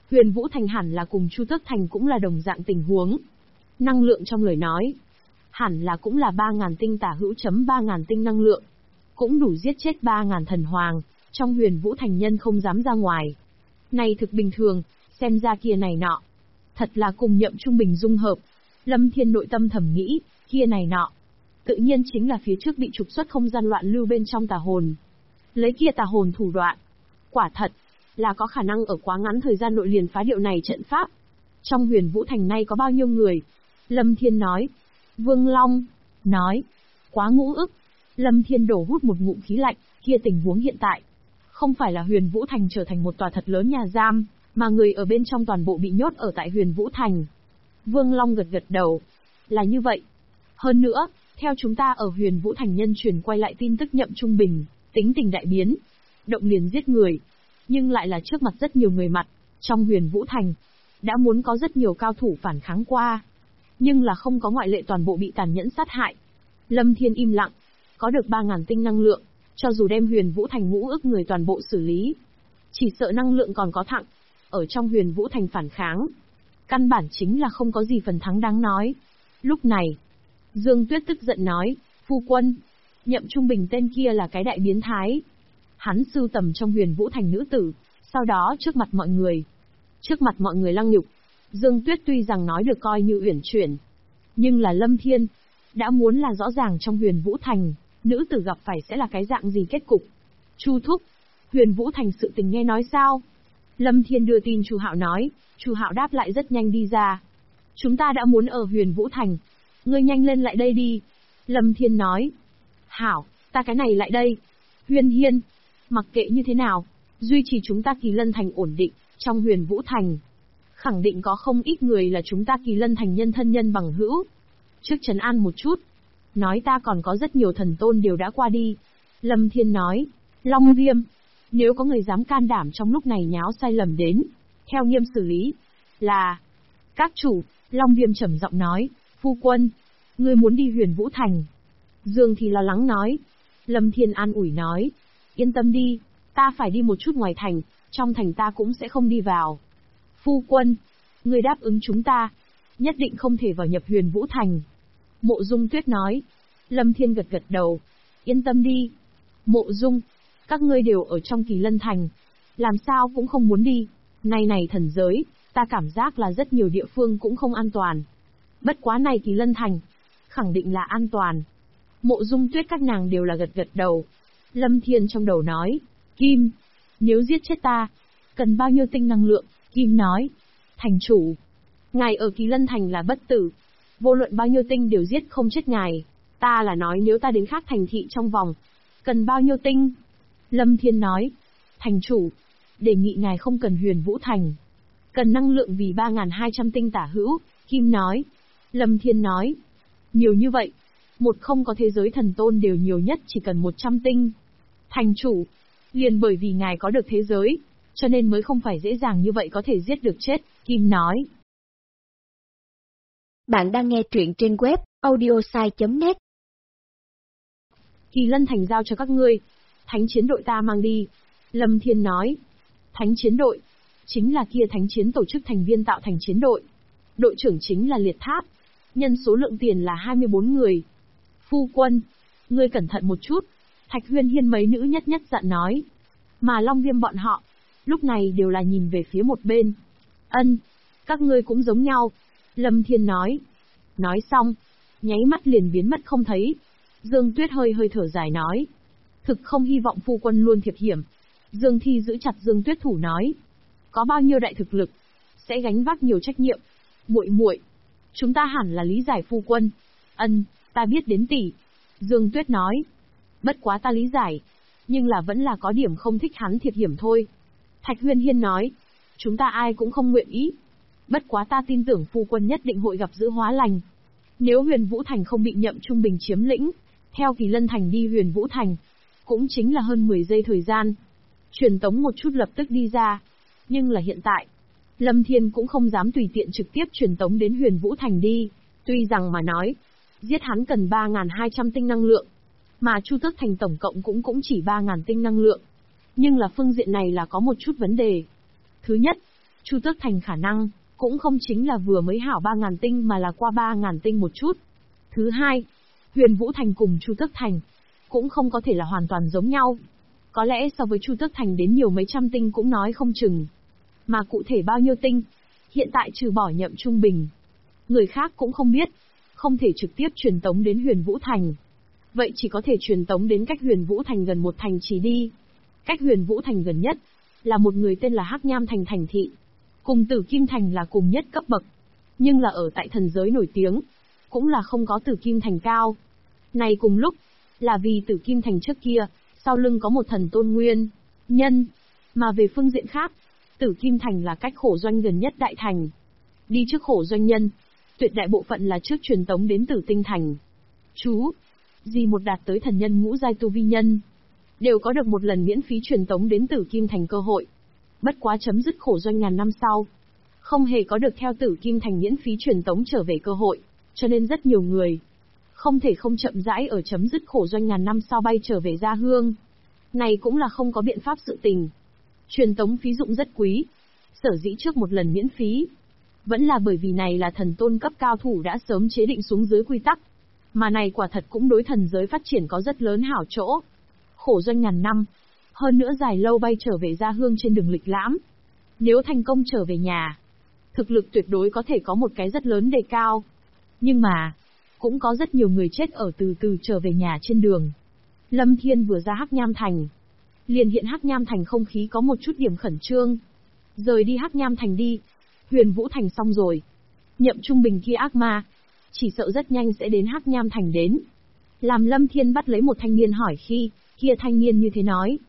Huyền Vũ Thành hẳn là cùng Chu Tước Thành cũng là đồng dạng tình huống. Năng lượng trong lời nói, hẳn là cũng là 3.000 tinh tả hữu chấm 3.000 tinh năng lượng. Cũng đủ giết chết 3.000 thần hoàng, trong Huyền Vũ Thành nhân không dám ra ngoài. Này thực bình thường, xem ra kia này nọ. Thật là cùng Nhậm Trung Bình dung hợp. Lâm Thiên nội tâm thầm nghĩ, kia này nọ. Tự nhiên chính là phía trước bị trục xuất không gian loạn lưu bên trong tà hồn. Lấy kia tà hồn thủ đoạn. Quả thật, là có khả năng ở quá ngắn thời gian nội liền phá điệu này trận pháp. Trong Huyền Vũ Thành nay có bao nhiêu người? Lâm Thiên nói. Vương Long, nói. Quá ngũ ức. Lâm Thiên đổ hút một ngụm khí lạnh, kia tình huống hiện tại. Không phải là Huyền Vũ Thành trở thành một tòa thật lớn nhà giam, mà người ở bên trong toàn bộ bị nhốt ở tại Huyền Vũ Thành. Vương Long gật gật đầu. Là như vậy. Hơn nữa, theo chúng ta ở Huyền Vũ Thành nhân truyền quay lại tin tức Nhậm Trung Bình, tính tình đại biến. Động liền giết người. Nhưng lại là trước mặt rất nhiều người mặt, trong Huyền Vũ Thành. Đã muốn có rất nhiều cao thủ phản kháng qua. Nhưng là không có ngoại lệ toàn bộ bị tàn nhẫn sát hại. Lâm Thiên im lặng. Có được 3.000 tinh năng lượng, cho dù đem Huyền Vũ Thành ngũ ức người toàn bộ xử lý. Chỉ sợ năng lượng còn có thặng. Ở trong Huyền Vũ Thành phản kháng. Căn bản chính là không có gì phần thắng đáng nói. Lúc này, Dương Tuyết tức giận nói, phu quân, Nhậm Trung Bình tên kia là cái đại biến thái. Hắn sưu tầm trong Huyền Vũ Thành nữ tử, sau đó trước mặt mọi người lăng nhục. Dương Tuyết tuy rằng nói được coi như uyển chuyển, nhưng là Lâm Thiên, đã muốn là rõ ràng trong Huyền Vũ Thành, nữ tử gặp phải sẽ là cái dạng gì kết cục. Chu thúc, Huyền Vũ Thành sự tình nghe nói sao? Lâm Thiên đưa tin Chu Hạo nói, Chu Hạo đáp lại rất nhanh đi ra. Chúng ta đã muốn ở Huyền Vũ Thành, ngươi nhanh lên lại đây đi. Lâm Thiên nói, hảo, ta cái này lại đây. Huyền Hiên, mặc kệ như thế nào, duy trì chúng ta Kỳ Lân Thành ổn định, trong Huyền Vũ Thành. Khẳng định có không ít người là chúng ta Kỳ Lân Thành nhân thân nhân bằng hữu. Trước trấn an một chút. Nói ta còn có rất nhiều thần tôn đều đã qua đi. Lâm Thiên nói, Long Viêm, nếu có người dám can đảm trong lúc này nháo sai lầm đến, theo nghiêm xử lý. Là, các chủ, Long Viêm trầm giọng nói, phu quân, ngươi muốn đi Huyền Vũ Thành. Dương thì lo lắng nói. Lâm Thiên an ủi nói, yên tâm đi, ta phải đi một chút ngoài thành, trong thành ta cũng sẽ không đi vào. Phu quân, ngươi đáp ứng chúng ta, nhất định không thể vào nhập Huyền Vũ Thành. Mộ Dung Tuyết nói. Lâm Thiên gật gật đầu, yên tâm đi. Mộ Dung, các ngươi đều ở trong Kỳ Lân Thành, làm sao cũng không muốn đi. Này thần giới, ta cảm giác là rất nhiều địa phương cũng không an toàn. Bất quá này Kỳ Lân Thành, khẳng định là an toàn. Mộ Dung Tuyết các nàng đều là gật gật đầu. Lâm Thiên trong đầu nói, Kim, nếu giết chết ta, cần bao nhiêu tinh năng lượng? Kim nói, thành chủ, ngài ở Kỳ Lân Thành là bất tử, vô luận bao nhiêu tinh đều giết không chết ngài. Ta là nói nếu ta đến khác thành thị trong vòng, cần bao nhiêu tinh? Lâm Thiên nói, thành chủ, đề nghị ngài không cần Huyền Vũ Thành, cần năng lượng vì 3.200 tinh tả hữu. Kim nói. Lâm Thiên nói, nhiều như vậy, một không có thế giới thần tôn đều nhiều nhất chỉ cần 100 tinh. Thành chủ, liền bởi vì ngài có được thế giới, cho nên mới không phải dễ dàng như vậy có thể giết được chết. Kim nói. Bạn đang nghe truyện trên web audiosai.net. Kỳ Lân Thành giao cho các ngươi, thánh chiến đội ta mang đi. Lâm Thiên nói. Thánh chiến đội, chính là kia thánh chiến tổ chức thành viên tạo thành chiến đội. Đội trưởng chính là Liệt Tháp, nhân số lượng tiền là 24 người. Phu quân, ngươi cẩn thận một chút. Thạch Huyên Hiên mấy nữ nhất dặn nói. Mà Long Viêm bọn họ, lúc này đều là nhìn về phía một bên. Ân, các ngươi cũng giống nhau. Lâm Thiên nói. Nói xong, nháy mắt liền biến mất không thấy. Dương Tuyết hơi thở dài nói. Thực không hy vọng phu quân luôn thiệp hiểm. Dương Thi giữ chặt Dương Tuyết thủ nói. Có bao nhiêu đại thực lực, sẽ gánh vác nhiều trách nhiệm. Muội, chúng ta hẳn là lý giải phu quân. Ân, ta biết đến tỷ. Dương Tuyết nói. Bất quá ta lý giải, nhưng là vẫn là có điểm không thích hắn thiệp hiểm thôi. Thạch Huyên Hiên nói. Chúng ta ai cũng không nguyện ý. Bất quá ta tin tưởng phu quân nhất định hội gặp dữ hóa lành. Nếu Huyền Vũ Thành không bị Nhậm Trung Bình chiếm lĩnh, theo Kỳ Lân Thành đi Huyền Vũ Thành, cũng chính là hơn 10 giây thời gian. Truyền tống một chút lập tức đi ra. Nhưng là hiện tại, Lâm Thiên cũng không dám tùy tiện trực tiếp truyền tống đến Huyền Vũ Thành đi. Tuy rằng mà nói, giết hắn cần 3.200 tinh năng lượng, mà Chu Tước Thành tổng cộng cũng chỉ 3.000 tinh năng lượng. Nhưng là phương diện này là có một chút vấn đề. Thứ nhất, Chu Tước Thành khả năng cũng không chính là vừa mới hảo 3.000 tinh mà là qua 3.000 tinh một chút. Thứ hai, Huyền Vũ Thành cùng Chu Tước Thành cũng không có thể là hoàn toàn giống nhau. Có lẽ so với Chu Tước Thành đến nhiều mấy trăm tinh cũng nói không chừng. Mà cụ thể bao nhiêu tinh, hiện tại trừ bỏ Nhậm Trung Bình, người khác cũng không biết, không thể trực tiếp truyền tống đến Huyền Vũ Thành. Vậy chỉ có thể truyền tống đến cách Huyền Vũ Thành gần một thành trì đi. Cách Huyền Vũ Thành gần nhất là một người tên là Hắc Nham Thành thành thị, cùng Tử Kim Thành là cùng nhất cấp bậc, nhưng là ở tại thần giới nổi tiếng, cũng là không có Tử Kim Thành cao. Này cùng lúc, là vì Tử Kim Thành trước kia, sau lưng có một thần tôn nguyên nhân, mà về phương diện khác, Tử Kim Thành là cách khổ doanh gần nhất đại thành. Đi trước khổ doanh nhân, tuyệt đại bộ phận là trước truyền tống đến Tử Tinh Thành. Chú, gì một đạt tới thần nhân ngũ giai tu vi nhân, đều có được một lần miễn phí truyền tống đến Tử Kim Thành cơ hội. Bất quá chấm dứt khổ doanh ngàn năm sau, không hề có được theo Tử Kim Thành miễn phí truyền tống trở về cơ hội, cho nên rất nhiều người không thể không chậm rãi ở chấm dứt khổ doanh ngàn năm sau bay trở về gia hương. Này cũng là không có biện pháp sự tình. Truyền tống phí dụng rất quý, sở dĩ trước một lần miễn phí, vẫn là bởi vì này là thần tôn cấp cao thủ đã sớm chế định xuống dưới quy tắc. Mà này quả thật cũng đối thần giới phát triển có rất lớn hảo chỗ. Khổ doanh ngàn năm, hơn nữa dài lâu bay trở về gia hương trên đường lịch lãm. Nếu thành công trở về nhà, thực lực tuyệt đối có thể có một cái rất lớn đề cao. Nhưng mà, cũng có rất nhiều người chết ở từ từ trở về nhà trên đường. Lâm Thiên vừa ra Hắc Nham Thành, liền hiện Hắc Nham Thành không khí có một chút điểm khẩn trương. Rời đi Hắc Nham Thành đi, Huyền Vũ Thành xong rồi. Nhậm Trung Bình kia ác ma, chỉ sợ rất nhanh sẽ đến Hắc Nham Thành đến. Làm Lâm Thiên bắt lấy một thanh niên hỏi khi, kia thanh niên như thế nói.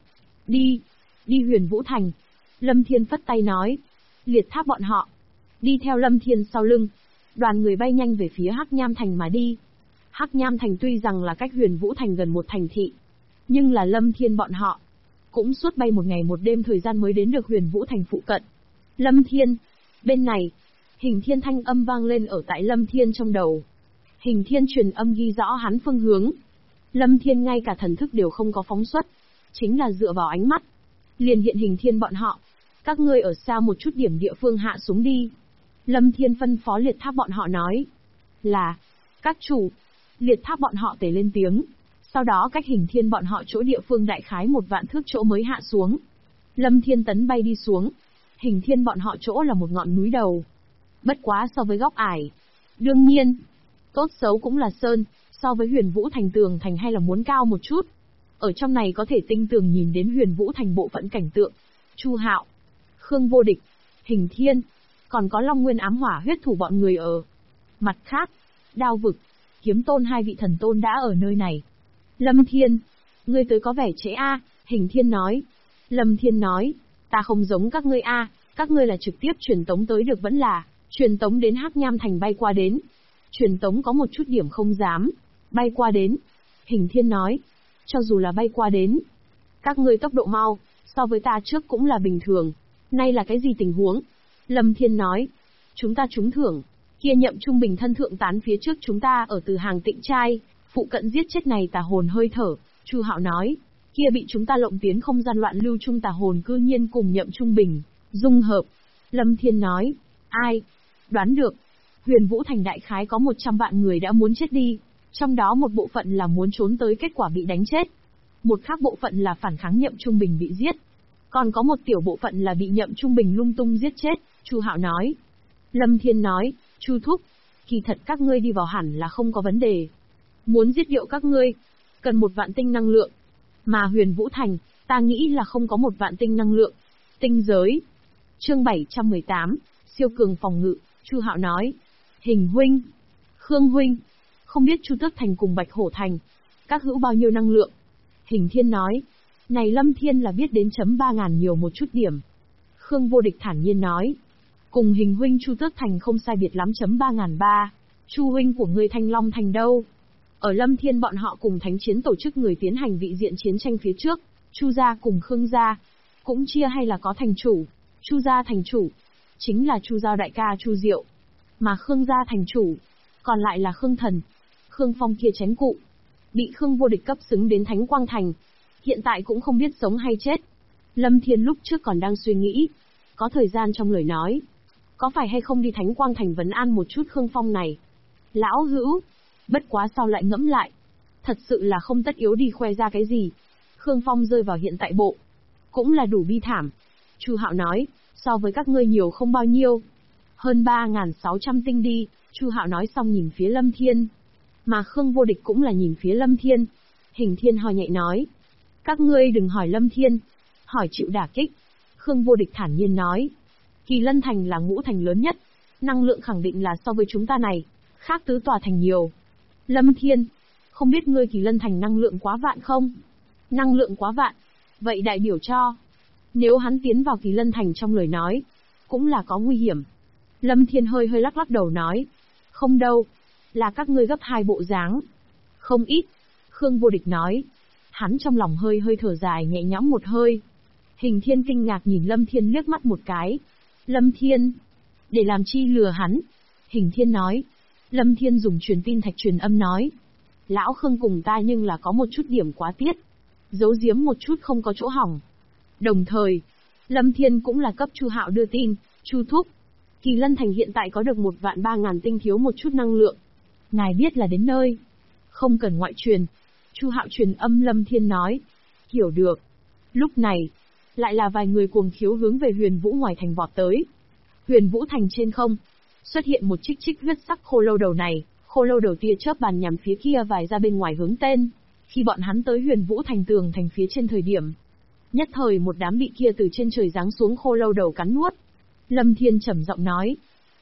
Đi Huyền Vũ Thành. Lâm Thiên phất tay nói. Liệt tháp bọn họ. Đi theo Lâm Thiên sau lưng. Đoàn người bay nhanh về phía Hắc Nham Thành mà đi. Hắc Nham Thành tuy rằng là cách Huyền Vũ Thành gần một thành thị, nhưng là Lâm Thiên bọn họ cũng suốt bay một ngày một đêm thời gian mới đến được Huyền Vũ Thành phụ cận. Lâm Thiên, bên này, Hình Thiên thanh âm vang lên ở tại Lâm Thiên trong đầu. Hình Thiên truyền âm ghi rõ hắn phương hướng. Lâm Thiên ngay cả thần thức đều không có phóng xuất, chính là dựa vào ánh mắt, liền hiện Hình Thiên bọn họ. Các ngươi ở xa một chút điểm địa phương hạ xuống đi. Lâm Thiên phân phó liệt tháp bọn họ nói. Là, các chủ. Liệt tháp bọn họ tề lên tiếng. Sau đó cách Hình Thiên bọn họ chỗ địa phương đại khái 1.000 thước chỗ mới hạ xuống. Lâm Thiên tấn bay đi xuống. Hình Thiên bọn họ chỗ là một ngọn núi đầu. Bất quá so với góc ải. Đương nhiên, tốt xấu cũng là sơn, so với Huyền Vũ Thành tường thành hay là muốn cao một chút. Ở trong này có thể tinh tường nhìn đến Huyền Vũ Thành bộ phận cảnh tượng. Chu Hạo, Khương Vô Địch, Hình Thiên, còn có Long Nguyên Ám Hỏa huyết thủ bọn người ở. Mặt khác, Đao Vực, Kiếm Tôn hai vị thần tôn đã ở nơi này. Lâm Thiên, ngươi tới có vẻ trễ a. Hình Thiên nói. Lâm Thiên nói, ta không giống các ngươi a, các ngươi là trực tiếp truyền tống tới được vẫn là truyền tống đến Hắc Nham Thành bay qua đến. Truyền tống có một chút điểm không dám bay qua đến. Hình Thiên nói, cho dù là bay qua đến, các ngươi tốc độ mau, so với ta trước cũng là bình thường. Nay là cái gì tình huống? Lâm Thiên nói, chúng ta trúng thưởng, kia Nhậm Trung Bình thân thượng tán phía trước chúng ta ở từ hàng Tịnh Trai, phụ cận giết chết này tà hồn hơi thở. Chu Hạo nói, kia bị chúng ta lộng tiến không gian loạn lưu trung tà hồn cư nhiên cùng Nhậm Trung Bình dung hợp. Lâm Thiên nói, ai? Đoán được. Huyền Vũ Thành đại khái có 100 vạn người đã muốn chết đi, trong đó một bộ phận là muốn trốn tới kết quả bị đánh chết, một khác bộ phận là phản kháng Nhậm Trung Bình bị giết, còn có một tiểu bộ phận là bị Nhậm Trung Bình lung tung giết chết. Chu Hạo nói. Lâm Thiên nói, Chu Thúc, kỳ thật các ngươi đi vào hẳn là không có vấn đề. Muốn giết điệu các ngươi, cần 1.000 tinh năng lượng. Mà Huyền Vũ Thành, ta nghĩ là không có 1.000 tinh năng lượng. Tinh giới. Chương 718, siêu cường phòng ngự. Chu Hạo nói. Hình huynh, Khương huynh, không biết Chu Tước Thành cùng Bạch Hổ Thành, các hữu bao nhiêu năng lượng? Hình Thiên nói. Này Lâm Thiên là biết đến chấm 3.000 nhiều một chút điểm. Khương Vô Địch thản nhiên nói. Cùng Hình huynh Chu Tước Thành không sai biệt lắm chấm 3.300. Chu huynh của ngươi Thanh Long Thành đâu? Ở Lâm Thiên bọn họ cùng thánh chiến tổ chức người tiến hành vị diện chiến tranh phía trước, Chu gia cùng Khương gia cũng chia hay là có thành chủ. Chu gia thành chủ chính là Chu gia đại ca Chu Diệu, mà Khương gia thành chủ còn lại là Khương Thần. Khương Phong kia chén cụ bị Khương Vô Địch cấp xứng đến Thánh Quang Thành, hiện tại cũng không biết sống hay chết. Lâm Thiên lúc trước còn đang suy nghĩ, có thời gian trong lời nói. Có phải hay không đi Thánh Quang Thành vấn an một chút Khương Phong này? Lão hữu, bất quá sau lại ngẫm lại. Thật sự là không tất yếu đi khoe ra cái gì. Khương Phong rơi vào hiện tại bộ. Cũng là đủ bi thảm. Chu Hạo nói, so với các ngươi nhiều không bao nhiêu. Hơn 3.600 tinh đi, Chu Hạo nói xong nhìn phía Lâm Thiên. Mà Khương Vô Địch cũng là nhìn phía Lâm Thiên. Hình Thiên ho nhẹ nói. Các ngươi đừng hỏi Lâm Thiên. Hỏi chịu đả kích. Khương Vô Địch thản nhiên nói. Kỳ Lân Thành là ngũ thành lớn nhất. Năng lượng khẳng định là so với chúng ta này. Khác tứ tòa thành nhiều. Lâm Thiên. Không biết ngươi Kỳ Lân Thành năng lượng quá vạn không? Năng lượng quá vạn. Vậy đại biểu cho. Nếu hắn tiến vào Kỳ Lân Thành trong lời nói. Cũng là có nguy hiểm. Lâm Thiên hơi lắc đầu nói. Không đâu. Là các ngươi gấp 2 bộ dáng. Không ít. Khương Vô Địch nói. Hắn trong lòng hơi thở dài nhẹ nhõm một hơi. Hình Thiên kinh ngạc nhìn Lâm Thiên liếc mắt một cái. Lâm Thiên. Để làm chi lừa hắn? Hình Thiên nói. Lâm Thiên dùng truyền tin thạch truyền âm nói. Lão Khương cùng ta nhưng là có một chút điểm quá tiết. Giấu giếm một chút không có chỗ hỏng. Đồng thời, Lâm Thiên cũng là cấp Chu Hạo đưa tin. Chu thúc. Kỳ Lân Thành hiện tại có được 1.300.000 tinh thiếu một chút năng lượng. Ngài biết là đến nơi. Không cần ngoại truyền. Chu Hạo truyền âm Lâm Thiên nói. Hiểu được. Lúc này, lại là vài người cuồng khiếu hướng về Huyền Vũ ngoài thành vọt tới. Huyền Vũ thành trên không, xuất hiện một trích huyết sắc khô lâu đầu này, khô lâu đầu tia chớp bàn nhằm phía kia vài ra bên ngoài hướng tên. Khi bọn hắn tới Huyền Vũ thành tường thành phía trên thời điểm, nhất thời một đám bị kia từ trên trời giáng xuống khô lâu đầu cắn nuốt. Lâm Thiên trầm giọng nói,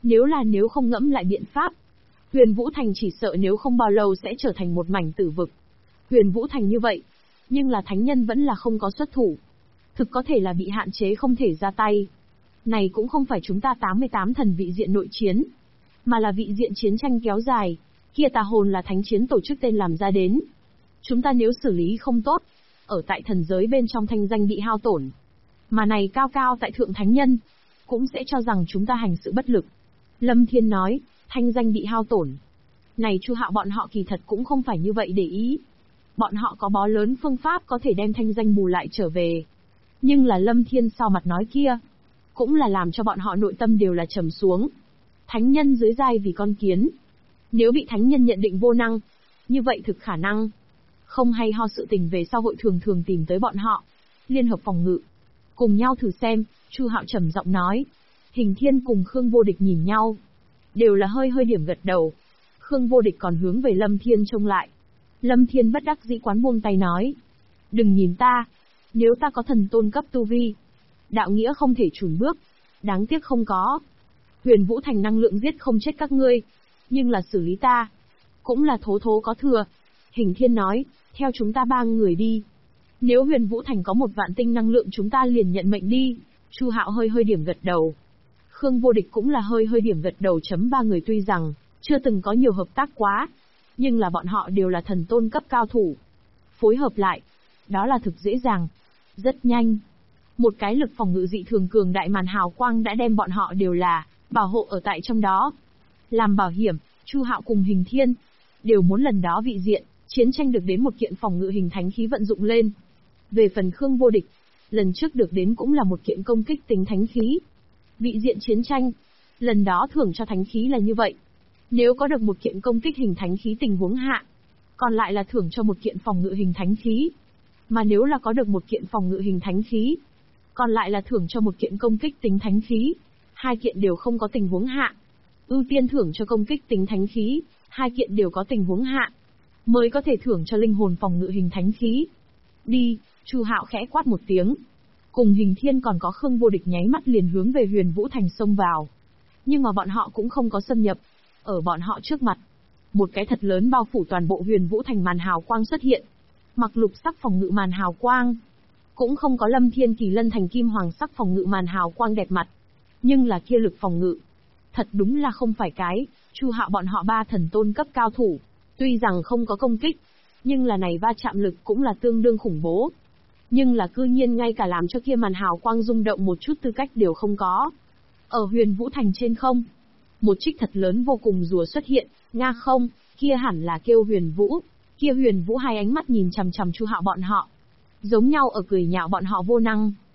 nếu không ngẫm lại biện pháp, Huyền Vũ thành chỉ sợ nếu không bao lâu sẽ trở thành một mảnh tử vực. Huyền Vũ thành như vậy, nhưng là thánh nhân vẫn là không có xuất thủ. Thực có thể là bị hạn chế không thể ra tay. Này cũng không phải chúng ta 88 thần vị diện nội chiến, mà là vị diện chiến tranh kéo dài, kia tà hồn là thánh chiến tổ chức tên làm ra đến. Chúng ta nếu xử lý không tốt, ở tại thần giới bên trong thanh danh bị hao tổn. Mà này cao tại thượng thánh nhân, cũng sẽ cho rằng chúng ta hành sự bất lực. Lâm Thiên nói, thanh danh bị hao tổn. Này Chu Hạo bọn họ kỳ thật cũng không phải như vậy để ý. Bọn họ có bó lớn phương pháp có thể đem thanh danh bù lại trở về. Nhưng là Lâm Thiên sau mặt nói kia, cũng là làm cho bọn họ nội tâm đều là trầm xuống. Thánh nhân dưới giai vì con kiến. Nếu bị thánh nhân nhận định vô năng, như vậy thực khả năng không hay ho sự tình về sau hội thường tìm tới bọn họ, liên hợp phòng ngự. Cùng nhau thử xem, Chu Hạo trầm giọng nói. Hình Thiên cùng Khương Vô Địch nhìn nhau, đều là hơi điểm gật đầu. Khương Vô Địch còn hướng về Lâm Thiên trông lại. Lâm Thiên bất đắc dĩ quán buông tay nói. Đừng nhìn ta, nếu ta có thần tôn cấp tu vi, đạo nghĩa không thể chùn bước, đáng tiếc không có. Huyền Vũ thành năng lượng giết không chết các ngươi, nhưng là xử lý ta, cũng là thố có thừa. Hình Thiên nói, theo chúng ta 3 người đi. Nếu Huyền Vũ thành có 1 vạn tinh năng lượng chúng ta liền nhận mệnh đi. Chu Hạo hơi điểm gật đầu. Khương Vô Địch cũng là hơi điểm gật đầu. 3 người tuy rằng chưa từng có nhiều hợp tác quá, nhưng là bọn họ đều là thần tôn cấp cao thủ. Phối hợp lại, đó là thực dễ dàng, rất nhanh. Một cái lực phòng ngự dị thường cường đại màn hào quang đã đem bọn họ đều là bảo hộ ở tại trong đó. Làm bảo hiểm, Chu Hạo cùng Hình Thiên đều muốn lần đó vị diện chiến tranh được đến một kiện phòng ngự hình thánh khí vận dụng lên. Về phần Khương Vô Địch, lần trước được đến cũng là một kiện công kích tính thánh khí. Vị diện chiến tranh, lần đó thưởng cho thánh khí là như vậy. Nếu có được một kiện công kích hình thánh khí tình huống hạ, còn lại là thưởng cho một kiện phòng ngự hình thánh khí. Mà nếu là có được một kiện phòng ngự hình thánh khí, còn lại là thưởng cho một kiện công kích tính thánh khí. 2 kiện đều không có tình huống hạ, ưu tiên thưởng cho công kích tính thánh khí. 2 kiện đều có tình huống hạ, mới có thể thưởng cho linh hồn phòng ngự hình thánh khí. Đi, Chu Hạo khẽ quát một tiếng. Cùng Hình Thiên còn có Khương Vô Địch nháy mắt liền hướng về Huyền Vũ thành xông vào. Nhưng mà bọn họ cũng không có xâm nhập. Ở bọn họ trước mặt, một cái thật lớn bao phủ toàn bộ Huyền Vũ thành màn hào quang xuất hiện. Mặc lục sắc phòng ngự màn hào quang, cũng không có Lâm Thiên Kỳ Lân thành kim hoàng sắc phòng ngự màn hào quang đẹp mặt. Nhưng là kia lực phòng ngự, thật đúng là không phải cái Chu Hạo bọn họ 3 thần tôn cấp cao thủ. Tuy rằng không có công kích, nhưng là này va chạm lực cũng là tương đương khủng bố. Nhưng là cư nhiên ngay cả làm cho kia màn hào quang rung động một chút tư cách đều không có. Ở Huyền Vũ thành trên không, một trích thật lớn vô cùng rùa xuất hiện, nga không, kia hẳn là kêu Huyền Vũ. Kia Huyền Vũ 2 ánh mắt nhìn chằm chằm Chu Hạo bọn họ, giống nhau ở cười nhạo bọn họ vô năng.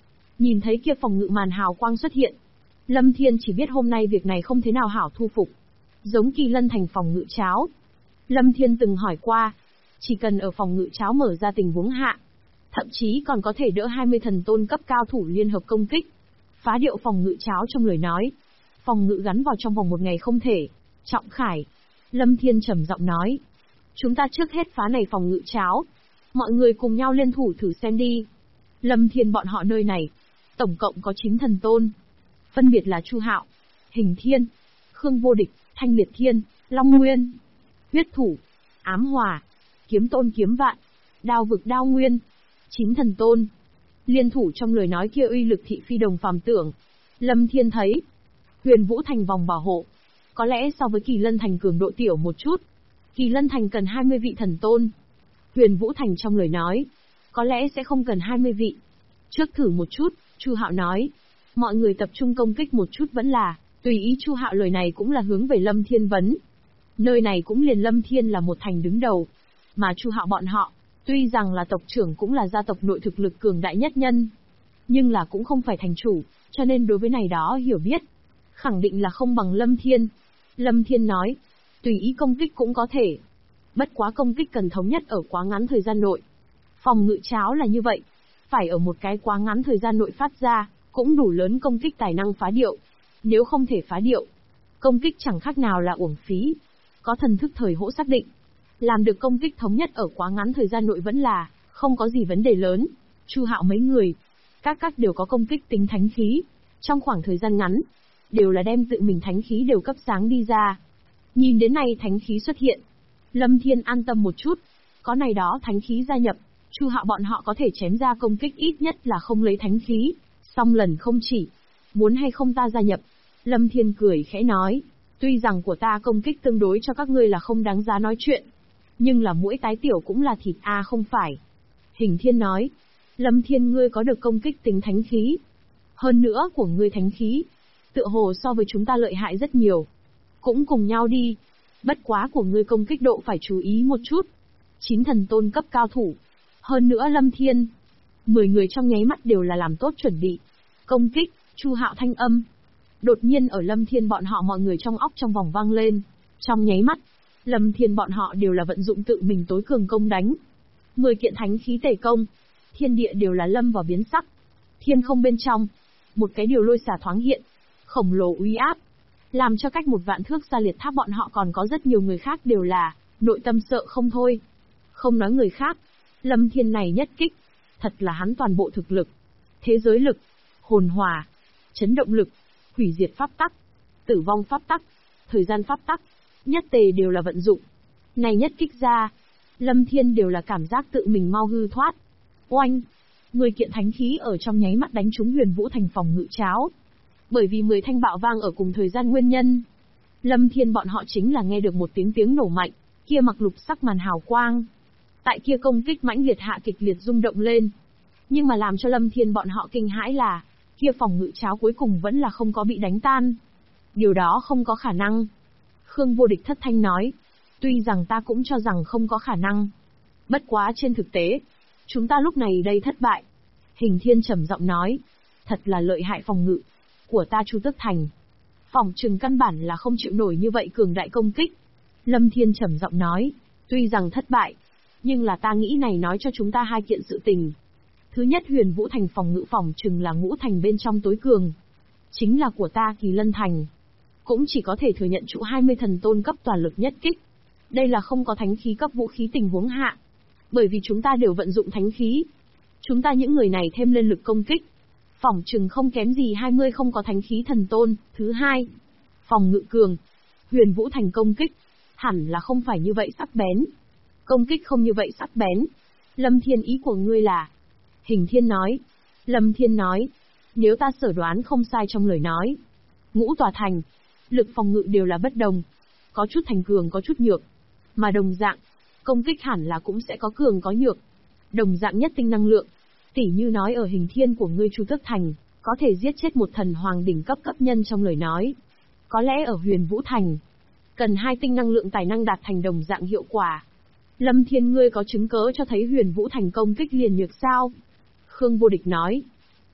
Nhìn thấy kia phòng ngự màn hào quang xuất hiện, Lâm Thiên chỉ biết hôm nay việc này không thế nào hảo thu phục. Giống Kỳ Lân Thành phòng ngự cháo. Lâm Thiên từng hỏi qua, chỉ cần ở phòng ngự cháo mở ra tình huống hạ, thậm chí còn có thể đỡ 20 thần tôn cấp cao thủ liên hợp công kích. Phá điệu phòng ngự cháo trong lời nói. Phòng ngự gắn vào trong vòng một ngày không thể. Trọng Khải. Lâm Thiên trầm giọng nói. Chúng ta trước hết phá này phòng ngự cháo. Mọi người cùng nhau liên thủ thử xem đi. Lâm Thiên bọn họ nơi này, tổng cộng có 9 thần tôn. Phân biệt là Chu Hạo, Hình Thiên, Khương Vô Địch, Thanh Liệt Thiên, Long Nguyên, Huyết Thủ, Ám Hỏa, Kiếm Tôn Kiếm Vạn, Đao Vực Đao Nguyên. 9 thần tôn. Liên thủ trong lời nói kia uy lực thị phi đồng phàm tưởng. Lâm Thiên thấy, Huyền Vũ Thành vòng bảo hộ, có lẽ so với Kỳ Lân Thành cường độ tiểu một chút. Kỳ Lân Thành cần 20 vị thần tôn. Huyền Vũ Thành trong lời nói, có lẽ sẽ không cần 20 vị. Trước thử một chút, Chu Hạo nói. Mọi người tập trung công kích một chút vẫn là, tùy ý. Chu Hạo lời này cũng là hướng về Lâm Thiên vấn. Nơi này cũng liền Lâm Thiên là một thành đứng đầu. Mà Chu Hạo bọn họ, tuy rằng là tộc trưởng cũng là gia tộc nội thực lực cường đại nhất nhân, nhưng là cũng không phải thành chủ, cho nên đối với này đó hiểu biết, khẳng định là không bằng Lâm Thiên. Lâm Thiên nói, tùy ý công kích cũng có thể. Bất quá công kích cần thống nhất ở quá ngắn thời gian nội. Phòng ngự cháo là như vậy, phải ở một cái quá ngắn thời gian nội phát ra, cũng đủ lớn công kích tài năng phá điệu. Nếu không thể phá điệu, công kích chẳng khác nào là uổng phí. Có thần thức thời hỗ xác định, làm được công kích thống nhất ở quá ngắn thời gian nội vẫn là không có gì vấn đề lớn. Chu Hạo mấy người, các đều có công kích tính thánh khí, trong khoảng thời gian ngắn, đều là đem tự mình thánh khí đều cấp sáng đi ra. Nhìn đến này thánh khí xuất hiện, Lâm Thiên an tâm một chút, có này đó thánh khí gia nhập, Chu Hạo bọn họ có thể chém ra công kích ít nhất là không lấy thánh khí, song lần không chỉ. Muốn hay không ta gia nhập? Lâm Thiên cười khẽ nói, tuy rằng của ta công kích tương đối cho các ngươi là không đáng giá nói chuyện, nhưng là mũi tái tiểu cũng là thịt a không phải. Hình Thiên nói, Lâm Thiên ngươi có được công kích tính thánh khí. Hơn nữa của ngươi thánh khí, tựa hồ so với chúng ta lợi hại rất nhiều. Cũng cùng nhau đi. Bất quá của ngươi công kích độ phải chú ý một chút. 9 thần tôn cấp cao thủ. Hơn nữa Lâm Thiên. 10 người trong nháy mắt đều là làm tốt chuẩn bị. Công kích, Chu Hạo thanh âm. Đột nhiên ở Lâm Thiên bọn họ mọi người trong óc trong vòng vang lên. Trong nháy mắt, Lâm Thiên bọn họ đều là vận dụng tự mình tối cường công đánh. 10 kiện thánh khí tề công. Thiên địa đều là lâm vào biến sắc. Thiên không bên trong, một cái điều lôi xả thoáng hiện, khổng lồ uy áp, làm cho cách một vạn thước xa liệt tháp bọn họ còn có rất nhiều người khác đều là nội tâm sợ không thôi. Không nói người khác, Lâm Thiên này nhất kích, thật là hắn toàn bộ thực lực, thế giới lực, hồn hỏa, chấn động lực, hủy diệt pháp tắc, tử vong pháp tắc, thời gian pháp tắc, nhất tề đều là vận dụng. Này nhất kích ra, Lâm Thiên đều là cảm giác tự mình mau hư thoát. Oanh! 10 kiện thánh khí ở trong nháy mắt đánh trúng Huyền Vũ Thành phòng ngự cháo. Bởi vì 10 thanh bạo vang ở cùng thời gian nguyên nhân, Lâm Thiên bọn họ chính là nghe được một tiếng nổ mạnh, kia mặc lục sắc màn hào quang. Tại kia công kích mãnh liệt hạ kịch liệt rung động lên. Nhưng mà làm cho Lâm Thiên bọn họ kinh hãi là, kia phòng ngự cháo cuối cùng vẫn là không có bị đánh tan. Điều đó không có khả năng. Khương Vô Địch thất thanh nói, tuy rằng ta cũng cho rằng không có khả năng. Bất quá trên thực tế, chúng ta lúc này đây thất bại. Hình Thiên trầm giọng nói, thật là lợi hại phòng ngự của ta Chu Tước Thành. Phòng trừng căn bản là không chịu nổi như vậy cường đại công kích. Lâm Thiên trầm giọng nói, tuy rằng thất bại, nhưng là ta nghĩ này nói cho chúng ta hai kiện sự tình. Thứ nhất, Huyền Vũ Thành phòng ngự phòng trừng là ngũ thành bên trong tối cường. Chính là của ta Kỳ Lân Thành. Cũng chỉ có thể thừa nhận trụ 20 thần tôn cấp toàn lực nhất kích. Đây là không có thánh khí cấp vũ khí tình huống hạ. Bởi vì chúng ta đều vận dụng thánh khí. Chúng ta những người này thêm lên lực công kích, phòng trừng không kém gì 20 không có thánh khí thần tôn. Thứ hai, phòng ngự cường. Huyền Vũ Thành công kích, hẳn là không phải như vậy sắc bén. Công kích không như vậy sắc bén. Lâm Thiên ý của ngươi là? Hình Thiên nói. Lâm Thiên nói, nếu ta sở đoán không sai trong lời nói, ngũ tòa thành, lực phòng ngự đều là bất đồng. Có chút thành cường có chút nhược. Mà đồng dạng, công kích hẳn là cũng sẽ có cường có nhược. Đồng dạng nhất tinh năng lượng. Tỉ như nói ở Hình Thiên của ngươi Chu Tước Thành, có thể giết chết một thần hoàng đỉnh cấp nhân trong lời nói. Có lẽ ở Huyền Vũ Thành, cần 2 tinh năng lượng tài năng đạt thành đồng dạng hiệu quả. Lâm Thiên ngươi có chứng cớ cho thấy Huyền Vũ Thành công kích liền nhược sao? Khương Vô Địch nói.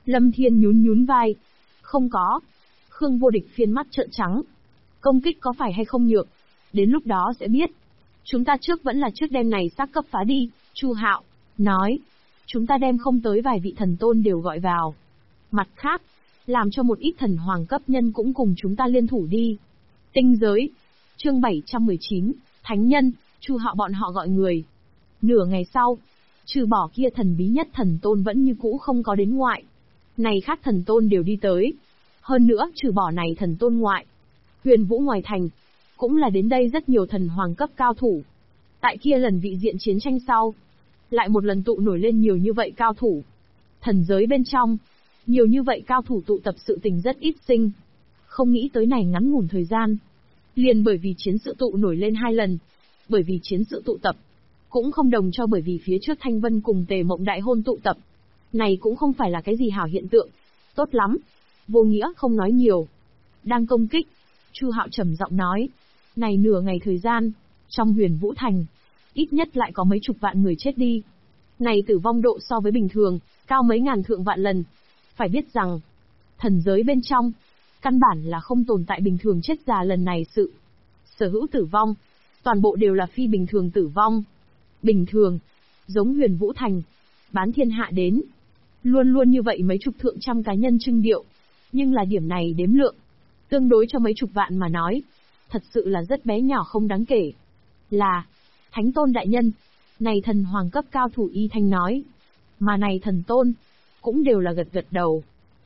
Lâm Thiên nhún nhún vai. Không có. Khương Vô Địch phiên mắt trợn trắng. Công kích có phải hay không nhược? Đến lúc đó sẽ biết. Chúng ta trước vẫn là trước đêm này xác cấp phá đi, Chu Hạo nói. Chúng ta đem không tới vài vị thần tôn đều gọi vào. Mặt khác, làm cho một ít thần hoàng cấp nhân cũng cùng chúng ta liên thủ đi. Tinh giới. Chương 719, Thánh nhân, Chu Hạo bọn họ gọi người. Nửa ngày sau, trừ bỏ kia thần bí nhất thần tôn vẫn như cũ không có đến ngoại. Này khác thần tôn đều đi tới. Hơn nữa, trừ bỏ này thần tôn ngoại, Huyền Vũ ngoài thành, cũng là đến đây rất nhiều thần hoàng cấp cao thủ. Tại kia lần vị diện chiến tranh sau, lại một lần tụ nổi lên nhiều như vậy cao thủ. Thần giới bên trong, nhiều như vậy cao thủ tụ tập sự tình rất ít sinh. Không nghĩ tới này ngắn ngủn thời gian. Liền bởi vì chiến sự tụ nổi lên 2 lần. Bởi vì chiến sự tụ tập. Cũng không đồng cho bởi vì phía trước Thanh Vân cùng Tề Mộng đại hôn tụ tập. Này cũng không phải là cái gì hảo hiện tượng. Tốt lắm. Vô Nghĩa không nói nhiều. Đang công kích. Chu Hạo trầm giọng nói. Này nửa ngày thời gian, trong Huyền Vũ Thành, ít nhất lại có mấy chục vạn người chết đi. Này tử vong độ so với bình thường, cao mấy ngàn thượng vạn lần. Phải biết rằng, thần giới bên trong, căn bản là không tồn tại bình thường chết già lần này sự. Sở hữu tử vong, toàn bộ đều là phi bình thường tử vong. Bình thường, giống Huyền Vũ Thành, bán thiên hạ đến. Luôn luôn như vậy mấy chục thượng trăm cá nhân trưng điệu. Nhưng là điểm này đếm lượng. Tương đối cho mấy chục vạn mà nói, thật sự là rất bé nhỏ không đáng kể. Là, Thánh Tôn đại nhân, này thần hoàng cấp cao thủ Y Thanh nói. Mà này thần tôn, cũng đều là gật gật đầu.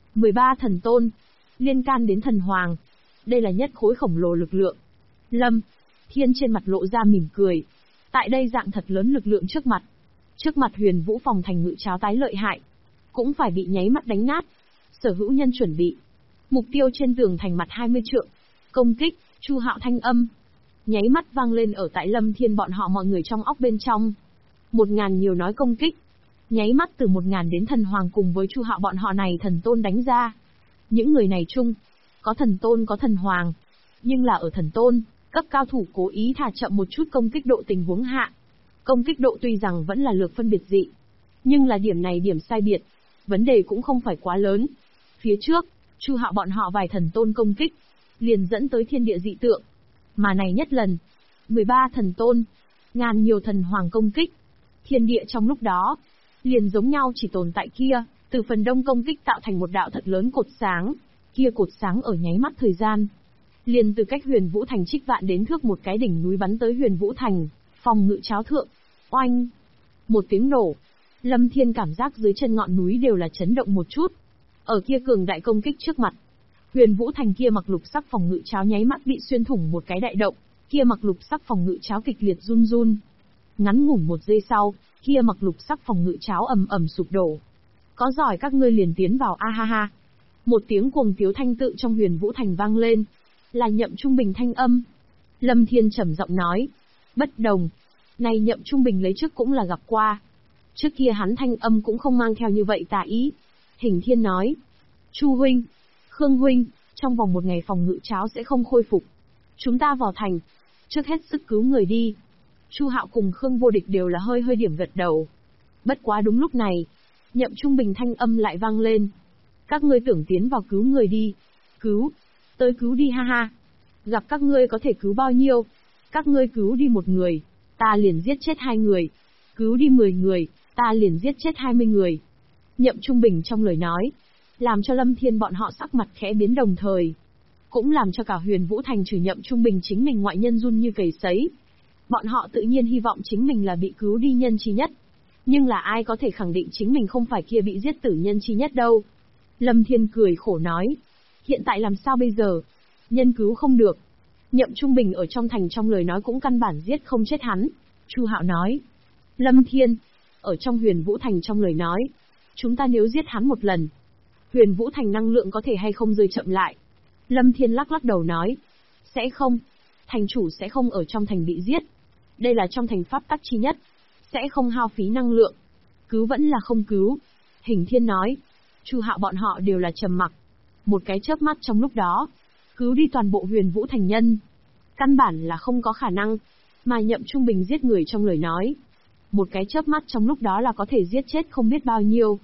13 thần tôn, liên can đến thần hoàng. Đây là nhất khối khổng lồ lực lượng. Lâm Thiên trên mặt lộ ra mỉm cười. Tại đây dạng thật lớn lực lượng trước mặt. Trước mặt Huyền Vũ phòng thành ngự cháo tái lợi hại. Cũng phải bị nháy mắt đánh nát. Sở hữu nhân chuẩn bị. Mục tiêu trên tường thành mặt 20 trượng. Công kích, Chu Hạo thanh âm. Nháy mắt vang lên ở tại Lâm Thiên bọn họ mọi người trong óc bên trong. 1000 nhiều nói công kích. Nháy mắt từ 1000 đến thần hoàng cùng với Chu Hạo bọn họ này thần tôn đánh ra. Những người này chung, có thần tôn có thần hoàng. Nhưng là ở thần tôn, cấp cao thủ cố ý thả chậm một chút công kích độ tình huống hạ. Công kích độ tuy rằng vẫn là lược phân biệt dị. Nhưng là điểm này điểm sai biệt. Vấn đề cũng không phải quá lớn. Phía trước, Chu Hạo bọn họ vài thần tôn công kích, liền dẫn tới thiên địa dị tượng. Mà này nhất lần, 13 thần tôn, ngàn nhiều thần hoàng công kích. Thiên địa trong lúc đó, liền giống nhau chỉ tồn tại kia, từ phần đông công kích tạo thành một đạo thật lớn cột sáng. Kia cột sáng ở nháy mắt thời gian, liền từ cách Huyền Vũ Thành trích vạn đến thước một cái đỉnh núi bắn tới Huyền Vũ Thành, phòng ngự cháo thượng. Oanh! Một tiếng nổ, Lâm Thiên cảm giác dưới chân ngọn núi đều là chấn động một chút. Ở kia cường đại công kích trước mặt, Huyền Vũ Thành kia mặc lục sắc phòng ngự cháo nháy mắt bị xuyên thủng một cái đại động, kia mặc lục sắc phòng ngự cháo kịch liệt run run. Ngắn ngủn một giây sau, kia mặc lục sắc phòng ngự cháo ầm ầm sụp đổ. Có giỏi các ngươi liền tiến vào a ha ha. Một tiếng cuồng tiếu thanh tự trong Huyền Vũ Thành vang lên, là Nhậm Trung Bình thanh âm. Lâm Thiên trầm giọng nói, bất đồng, này Nhậm Trung Bình lấy trước cũng là gặp qua. Trước kia hắn thanh âm cũng không mang theo như vậy tà ý. Hình Thiên nói, Chu huynh, Khương huynh, trong vòng 1 ngày phòng ngự cháo sẽ không khôi phục. Chúng ta vào thành, trước hết sức cứu người đi. Chu Hạo cùng Khương Vô Địch đều là hơi điểm gật đầu. Bất quá đúng lúc này, Nhậm Trung Bình thanh âm lại vang lên. Các ngươi tưởng tiến vào cứu người đi. Cứu, tới cứu đi ha ha. Gặp các ngươi có thể cứu bao nhiêu. Các ngươi cứu đi 1 người, ta liền giết chết 2 người. Cứu đi 10 người, ta liền giết chết 20 người. Nhậm Trung Bình trong lời nói, làm cho Lâm Thiên bọn họ sắc mặt khẽ biến đồng thời. Cũng làm cho cả Huyền Vũ Thành trừ Nhậm Trung Bình chính mình ngoại nhân run như cầy sấy. Bọn họ tự nhiên hy vọng chính mình là bị cứu đi nhân chi nhất. Nhưng là ai có thể khẳng định chính mình không phải kia bị giết tử nhân chi nhất đâu. Lâm Thiên cười khổ nói. Hiện tại làm sao bây giờ? Nhân cứu không được. Nhậm Trung Bình ở trong thành trong lời nói cũng căn bản giết không chết hắn. Chu Hạo nói. Lâm Thiên, ở trong Huyền Vũ Thành trong lời nói, chúng ta nếu giết hắn 1 lần, Huyền Vũ Thành năng lượng có thể hay không rơi chậm lại? Lâm Thiên lắc lắc đầu nói. Sẽ không. Thành chủ sẽ không ở trong thành bị giết. Đây là trong thành pháp tắc chi nhất. Sẽ không hao phí năng lượng. Cứu vẫn là không cứu. Hình Thiên nói. Chu Hạo bọn họ đều là trầm mặc. Một cái chớp mắt trong lúc đó, cứu đi toàn bộ Huyền Vũ Thành nhân. Căn bản là không có khả năng. Mà Nhậm Trung Bình giết người trong lời nói, một cái chớp mắt trong lúc đó là có thể giết chết không biết bao nhiêu.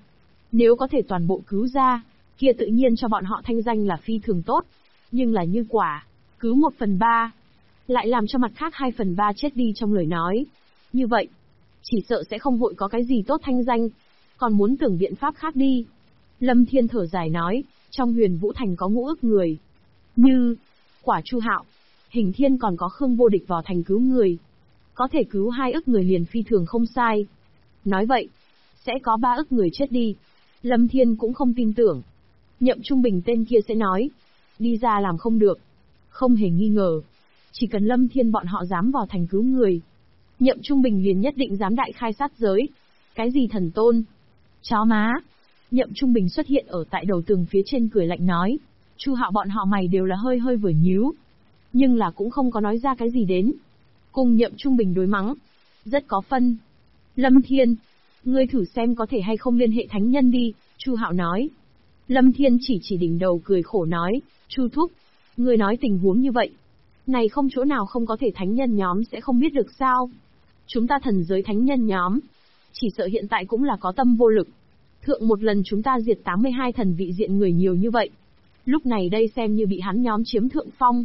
Nếu có thể toàn bộ cứu ra, kia tự nhiên cho bọn họ thanh danh là phi thường tốt. Nhưng là như quả, cứu 1/3, lại làm cho mặt khác 2/3 chết đi trong lời nói. Như vậy, chỉ sợ sẽ không vội có cái gì tốt thanh danh, còn muốn tưởng biện pháp khác đi. Lâm Thiên thở dài nói, trong Huyền Vũ Thành có ngũ ức người. Như, quả Chu Hạo, Hình Thiên còn có Khương Vô Địch vào thành cứu người. Có thể cứu 2 ức người liền phi thường không sai. Nói vậy, sẽ có 3 ức người chết đi. Lâm Thiên cũng không tin tưởng. Nhậm Trung Bình tên kia sẽ nói, đi ra làm không được. Không hề nghi ngờ. Chỉ cần Lâm Thiên bọn họ dám vào thành cứu người, Nhậm Trung Bình liền nhất định dám đại khai sát giới. Cái gì thần tôn? Chó má! Nhậm Trung Bình xuất hiện ở tại đầu tường phía trên cười lạnh nói. Chu Hạo bọn họ mày đều là hơi hơi vừa nhíu. Nhưng là cũng không có nói ra cái gì đến. Cùng Nhậm Trung Bình đối mắng. Rất có phân. Lâm Thiên, ngươi thử xem có thể hay không liên hệ thánh nhân đi, Chu Hạo nói. Lâm Thiên chỉ đỉnh đầu cười khổ nói, Chu Thúc, ngươi nói tình huống như vậy. Này không chỗ nào không có thể thánh nhân nhóm sẽ không biết được sao. Chúng ta thần giới thánh nhân nhóm, chỉ sợ hiện tại cũng là có tâm vô lực. Thượng một lần chúng ta diệt 82 thần vị diện người nhiều như vậy. Lúc này đây xem như bị hắn nhóm chiếm thượng phong.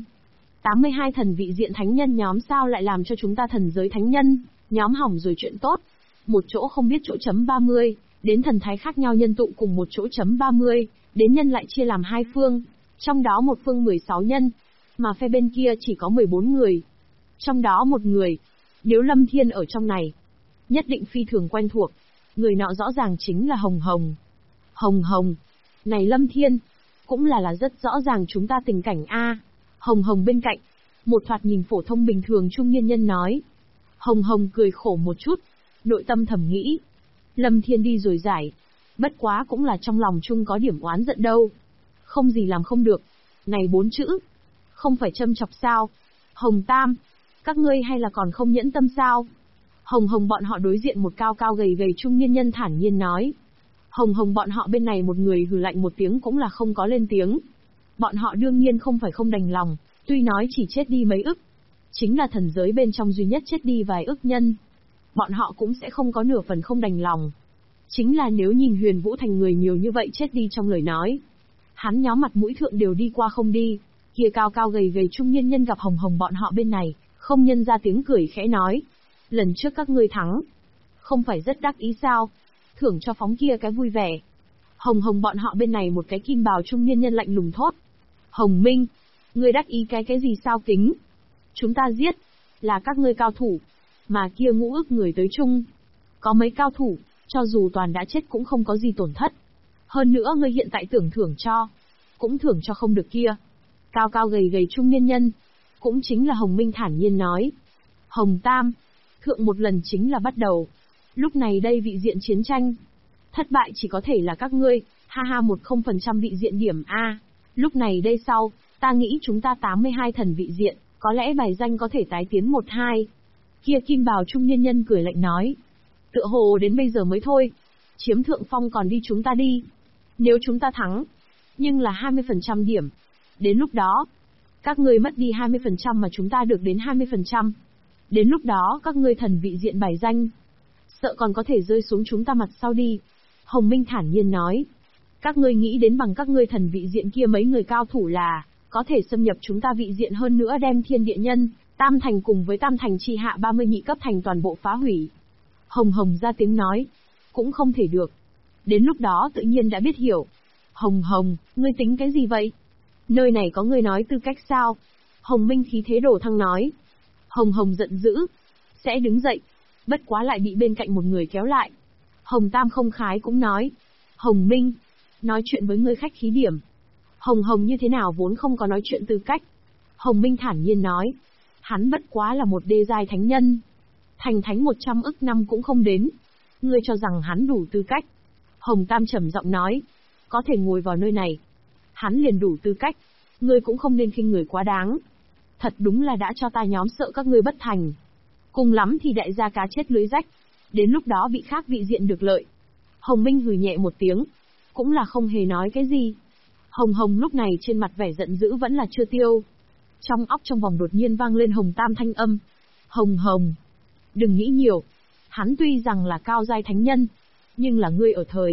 82 thần vị diện thánh nhân nhóm sao lại làm cho chúng ta thần giới thánh nhân nhóm hỏng rồi chuyện tốt. Một chỗ không biết chỗ chấm 30, đến thần thái khác nhau nhân tụ cùng một chỗ chấm 30, đến nhân lại chia làm 2 phương. Trong đó một phương 16 nhân, mà phe bên kia chỉ có 14 người. Trong đó một người, nếu Lâm Thiên ở trong này, nhất định phi thường quen thuộc. Người nọ rõ ràng chính là Hồng Hồng. Hồng Hồng, này Lâm Thiên, cũng là rất rõ ràng chúng ta tình cảnh a. Hồng Hồng bên cạnh, một thoạt nhìn phổ thông bình thường trung niên nhân nói. Hồng Hồng cười khổ một chút, nội tâm thầm nghĩ. Lâm Thiên đi rồi giải, bất quá cũng là trong lòng chung có điểm oán giận đâu. Không gì làm không được, này 4 chữ, không phải châm chọc sao. Hồng Tam, các ngươi hay là còn không nhẫn tâm sao? Hồng Hồng bọn họ đối diện một cao cao gầy gầy trung niên nhân thản nhiên nói. Hồng Hồng bọn họ bên này một người hừ lạnh một tiếng cũng là không có lên tiếng. Bọn họ đương nhiên không phải không đành lòng, tuy nói chỉ chết đi mấy ức, chính là thần giới bên trong duy nhất chết đi vài ức nhân. Bọn họ cũng sẽ không có nửa phần không đành lòng. Chính là nếu nhìn Huyền Vũ Thành người nhiều như vậy chết đi trong lời nói, hắn nhóm mặt mũi thượng đều đi qua không đi. Kia cao cao gầy gầy trung niên nhân gặp Hồng Hồng bọn họ bên này, không nhân ra tiếng cười khẽ nói. Lần trước các ngươi thắng, không phải rất đắc ý sao? Thưởng cho phóng kia cái vui vẻ. Hồng Hồng bọn họ bên này một cái kim bào trung niên nhân lạnh lùng thốt. Hồng Minh, ngươi đắc ý cái gì sao kính? Chúng ta giết, là các ngươi cao thủ, mà kia ngũ ức người tới chung. Có mấy cao thủ, cho dù toàn đã chết cũng không có gì tổn thất. Hơn nữa ngươi hiện tại thưởng cho, cũng thưởng cho không được kia. Cao cao gầy gầy trung niên nhân, cũng chính là Hồng Minh thản nhiên nói. Hồng Tam, thượng một lần chính là bắt đầu. Lúc này đây vị diện chiến tranh, thất bại chỉ có thể là các ngươi, ha ha 10% vị diện điểm A. Lúc này đây sau, ta nghĩ chúng ta 82 thần vị diện, có lẽ bài danh có thể tái tiến 1-2. Kia kim bào trung niên nhân cười lạnh nói. Tựa hồ đến bây giờ mới thôi. Chiếm thượng phong còn đi chúng ta đi. Nếu chúng ta thắng, nhưng là 20% điểm. Đến lúc đó, các ngươi mất đi 20% mà chúng ta được đến 20%. Đến lúc đó các ngươi thần vị diện bài danh, sợ còn có thể rơi xuống chúng ta mặt sau đi. Hồng Minh thản nhiên nói. Các ngươi nghĩ đến bằng các ngươi thần vị diện kia mấy người cao thủ là có thể xâm nhập chúng ta vị diện, hơn nữa đem thiên địa nhân, Tam Thành cùng với Tam Thành chi hạ 30 nhị cấp thành toàn bộ phá hủy. Hồng Hồng ra tiếng nói. Cũng không thể được. Đến lúc đó tự nhiên đã biết hiểu. Hồng Hồng, ngươi tính cái gì vậy? Nơi này có ngươi nói tư cách sao? Hồng Minh khí thế đổ thăng nói. Hồng Hồng giận dữ, sẽ đứng dậy, bất quá lại bị bên cạnh một người kéo lại. Hồng Tam không khái cũng nói. Hồng Minh, nói chuyện với ngươi khách khí điểm. Hồng Hồng như thế nào vốn không có nói chuyện tư cách. Hồng Minh thản nhiên nói. Hắn bất quá là một đê giai thánh nhân. Thành thánh 100 ức năm cũng không đến. Ngươi cho rằng hắn đủ tư cách. Hồng Tam trầm giọng nói. Có thể ngồi vào nơi này, hắn liền đủ tư cách. Ngươi cũng không nên khinh người quá đáng. Thật đúng là đã cho ta nhóm sợ các ngươi bất thành. Cùng lắm thì đại gia cá chết lưới rách. Đến lúc đó bị khác vị diện được lợi. Hồng Minh hừ nhẹ một tiếng. Cũng là không hề nói cái gì. Hồng Hồng lúc này trên mặt vẻ giận dữ vẫn là chưa tiêu. Trong óc trong vòng đột nhiên vang lên Hồng Tam thanh âm. Hồng Hồng, đừng nghĩ nhiều. Hắn tuy rằng là cao giai thánh nhân, nhưng là ngươi ở thời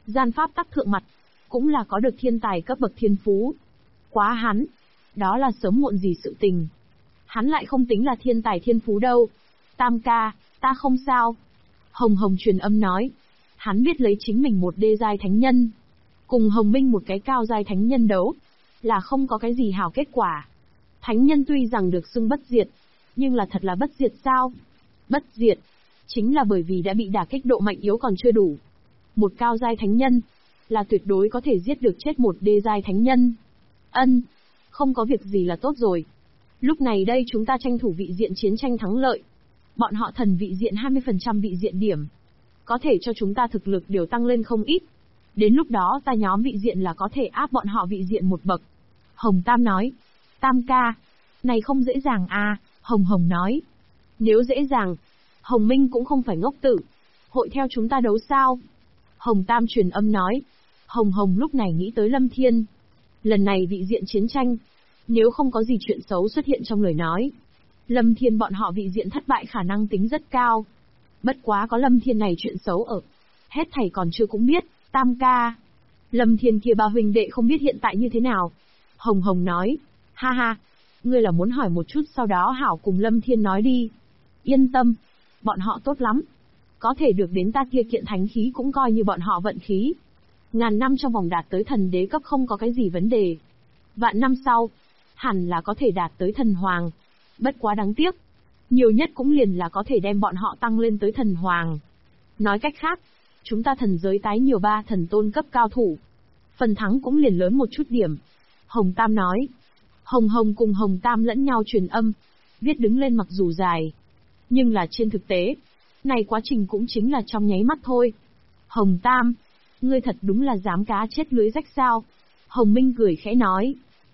Gian pháp tắc thượng mặt, cũng là có được thiên tài cấp bậc thiên phú. Quá hắn, đó là sớm muộn gì sự tình. Hắn lại không tính là thiên tài thiên phú đâu. Tam ca, ta không sao. Hồng Hồng truyền âm nói. Hắn biết lấy chính mình một đê giai thánh nhân, cùng Hồng Minh một cái cao giai thánh nhân đấu, là không có cái gì hảo kết quả. Thánh nhân tuy rằng được xưng bất diệt, nhưng là thật là bất diệt sao? Bất diệt, chính là bởi vì đã bị đả kích độ mạnh yếu còn chưa đủ. Một cao giai thánh nhân, là tuyệt đối có thể giết được chết một đê giai thánh nhân. Ân, không có việc gì là tốt rồi. Lúc này đây chúng ta tranh thủ vị diện chiến tranh thắng lợi. Bọn họ thần vị diện 20% vị diện điểm, có thể cho chúng ta thực lực đều tăng lên không ít. Đến lúc đó ta nhóm vị diện là có thể áp bọn họ vị diện một bậc. Hồng Tam nói. Tam ca, này không dễ dàng à, Hồng Hồng nói. Nếu dễ dàng, Hồng Minh cũng không phải ngốc tử. Hội theo chúng ta đấu sao? Hồng Tam truyền âm nói. Hồng Hồng lúc này nghĩ tới Lâm Thiên. Lần này vị diện chiến tranh, nếu không có gì chuyện xấu xuất hiện trong lời nói, Lâm Thiên bọn họ vị diện thất bại khả năng tính rất cao. Bất quá có Lâm Thiên này chuyện xấu ở. Hết thầy còn chưa cũng biết, Tam ca. Lâm Thiên kia ba huynh đệ không biết hiện tại như thế nào. Hồng Hồng nói. Ha ha, ngươi là muốn hỏi một chút sau đó hảo cùng Lâm Thiên nói đi. Yên tâm, bọn họ tốt lắm. Có thể được đến ta kia kiện thánh khí cũng coi như bọn họ vận khí. Ngàn năm trong vòng đạt tới thần đế cấp không có cái gì vấn đề. Vạn năm sau, hẳn là có thể đạt tới thần hoàng. Bất quá đáng tiếc, nhiều nhất cũng liền là có thể đem bọn họ tăng lên tới thần hoàng. Nói cách khác, chúng ta thần giới tái nhiều 3 thần tôn cấp cao thủ, phần thắng cũng liền lớn một chút điểm. Hồng Tam nói. Hồng Hồng cùng Hồng Tam lẫn nhau truyền âm, viết đứng lên mặc dù dài, nhưng là trên thực tế, này quá trình cũng chính là trong nháy mắt thôi. Hồng Tam, ngươi thật đúng là dám cá chết lưới rách sao? Hồng Minh cười khẽ nói.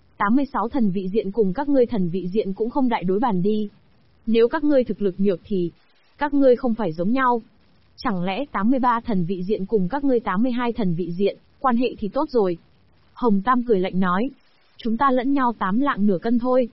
86 thần vị diện cùng các ngươi thần vị diện cũng không đại đối bàn đi. Nếu các ngươi thực lực nhược thì, các ngươi không phải giống nhau. Chẳng lẽ 83 thần vị diện cùng các ngươi 82 thần vị diện, quan hệ thì tốt rồi. Hồng Tam cười lạnh nói. Chúng ta lẫn nhau 8 lạng nửa cân thôi.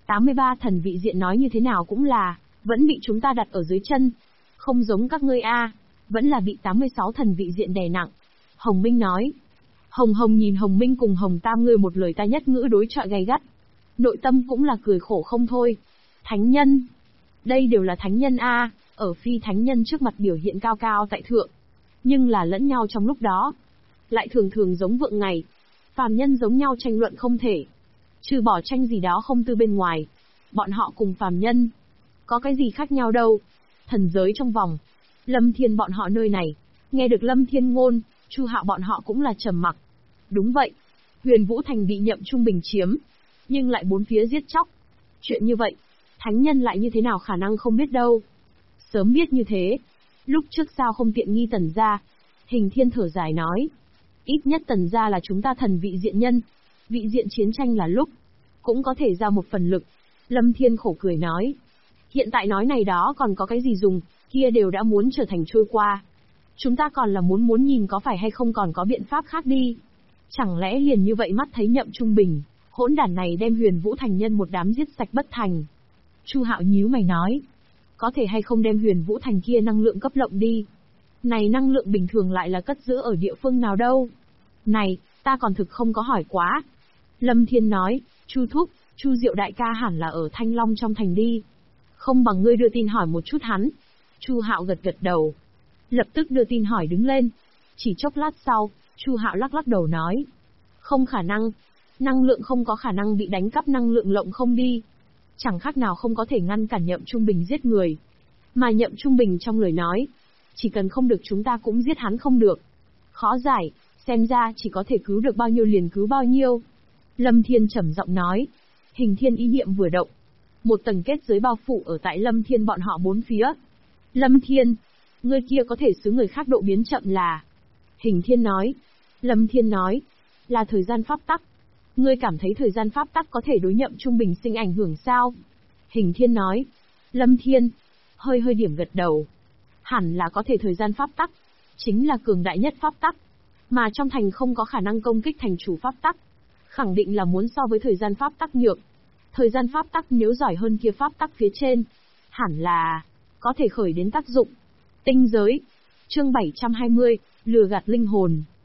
83 thần vị diện nói như thế nào cũng là, vẫn bị chúng ta đặt ở dưới chân. Không giống các ngươi a, vẫn là bị 86 thần vị diện đè nặng. Hồng Minh nói. Hồng Hồng nhìn Hồng Minh cùng Hồng Tam ngươi một lời ta nhất ngữ đối chọi gay gắt. Nội tâm cũng là cười khổ không thôi. Thánh nhân. Đây đều là thánh nhân a, ở phi thánh nhân trước mặt biểu hiện cao cao tại thượng. Nhưng là lẫn nhau trong lúc đó, lại thường thường giống vượng ngày. Phàm nhân giống nhau tranh luận không thể. Trừ bỏ tranh gì đó không tư bên ngoài. Bọn họ cùng phàm nhân, có cái gì khác nhau đâu. Thần giới trong vòng, Lâm Thiên bọn họ nơi này, nghe được Lâm Thiên ngôn, Chu Hạo bọn họ cũng là trầm mặc. Đúng vậy, Huyền Vũ Thành bị Nhậm Trung Bình chiếm, nhưng lại bốn phía giết chóc. Chuyện như vậy, thánh nhân lại như thế nào khả năng không biết đâu. Sớm biết như thế, lúc trước sao không tiện nghi Tần gia. Hình Thiên thở dài nói. Ít nhất Tần gia là chúng ta thần vị diện nhân. Vị diện chiến tranh là lúc, cũng có thể ra một phần lực. Lâm Thiên khổ cười nói. Hiện tại nói này đó còn có cái gì dùng, kia đều đã muốn trở thành trôi qua. Chúng ta còn là muốn nhìn có phải hay không còn có biện pháp khác đi. Chẳng lẽ liền như vậy mắt thấy Nhậm Trung Bình, hỗn đản này đem Huyền Vũ Thành nhân một đám giết sạch bất thành. Chu Hạo nhíu mày nói. Có thể hay không đem Huyền Vũ Thành kia năng lượng cấp lộng đi. Này năng lượng bình thường lại là cất giữ ở địa phương nào đâu. Này, ta còn thực không có hỏi quá. Lâm Thiên nói, Chu Thúc, Chu Diệu đại ca hẳn là ở Thanh Long trong thành đi. Không bằng ngươi đưa tin hỏi một chút hắn. Chu Hạo gật gật đầu. Lập tức đưa tin hỏi đứng lên. Chỉ chốc lát sau, Chu Hạo lắc lắc đầu nói. Không khả năng. Năng lượng không có khả năng bị đánh cắp năng lượng lộng không đi. Chẳng khác nào không có thể ngăn cản Nhậm Trung Bình giết người. Mà Nhậm Trung Bình trong lời nói, chỉ cần không được chúng ta cũng giết hắn không được. Khó giải, xem ra chỉ có thể cứu được bao nhiêu liền cứu bao nhiêu. Lâm Thiên trầm giọng nói. Hình Thiên ý niệm vừa động, một tầng kết giới bao phủ ở tại Lâm Thiên bọn họ bốn phía. Lâm Thiên, ngươi kia có thể xứ người khác độ biến chậm là. Hình Thiên nói. Lâm Thiên nói. Là thời gian pháp tắc. Ngươi cảm thấy thời gian pháp tắc có thể đối Nhậm Trung Bình sinh ảnh hưởng sao? Hình Thiên nói. Lâm Thiên, hơi điểm gật đầu. Hẳn là có thể thời gian pháp tắc, chính là cường đại nhất pháp tắc. Mà trong thành không có khả năng công kích thành chủ pháp tắc. Khẳng định là muốn so với thời gian pháp tắc nhược. Thời gian pháp tắc nếu giỏi hơn kia pháp tắc phía trên, hẳn là có thể khởi đến tác dụng. Tinh giới. Chương 720, lừa gạt linh hồn.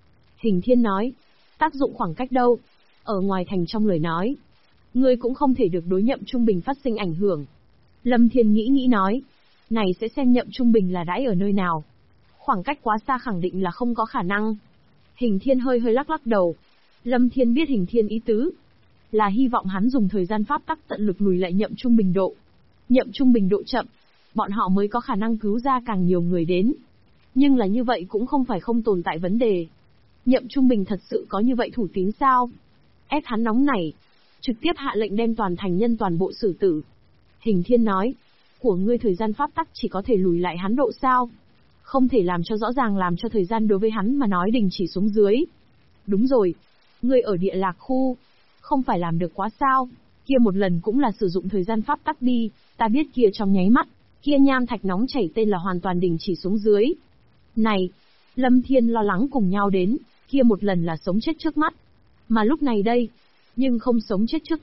Hình Thiên nói, tác dụng khoảng cách đâu? Ở ngoài thành trong lời nói. Ngươi cũng không thể được đối Nhậm Trung Bình phát sinh ảnh hưởng. Lâm Thiên nghĩ nói, này sẽ xem Nhậm Trung Bình là đãi ở nơi nào. Khoảng cách quá xa khẳng định là không có khả năng. Hình Thiên hơi lắc đầu. Lâm Thiên biết Hình Thiên ý tứ. Là hy vọng hắn dùng thời gian pháp tắc tận lực lùi lại Nhậm Trung Bình độ. Nhậm Trung Bình độ chậm, bọn họ mới có khả năng cứu ra càng nhiều người đến. Nhưng là như vậy cũng không phải không tồn tại vấn đề. Nhậm Trung Bình thật sự có như vậy thủ tín sao? Ép hắn nóng nảy, trực tiếp hạ lệnh đem toàn thành nhân toàn bộ xử tử. Hình Thiên nói, của ngươi thời gian pháp tắc chỉ có thể lùi lại hắn độ sao? Không thể làm cho rõ ràng làm cho thời gian đối với hắn mà nói đình chỉ xuống dưới. Đúng rồi, ngươi ở địa lạc khu, không phải làm được quá sao? Kia một lần cũng là sử dụng thời gian pháp tắc đi, ta biết kia trong nháy mắt, kia nham thạch nóng chảy tên là hoàn toàn đình chỉ xuống dưới. Này, Lâm Thiên lo lắng cùng nhau đến, kia một lần là sống chết trước mắt. Mà lúc này đây, nhưng không sống chết trước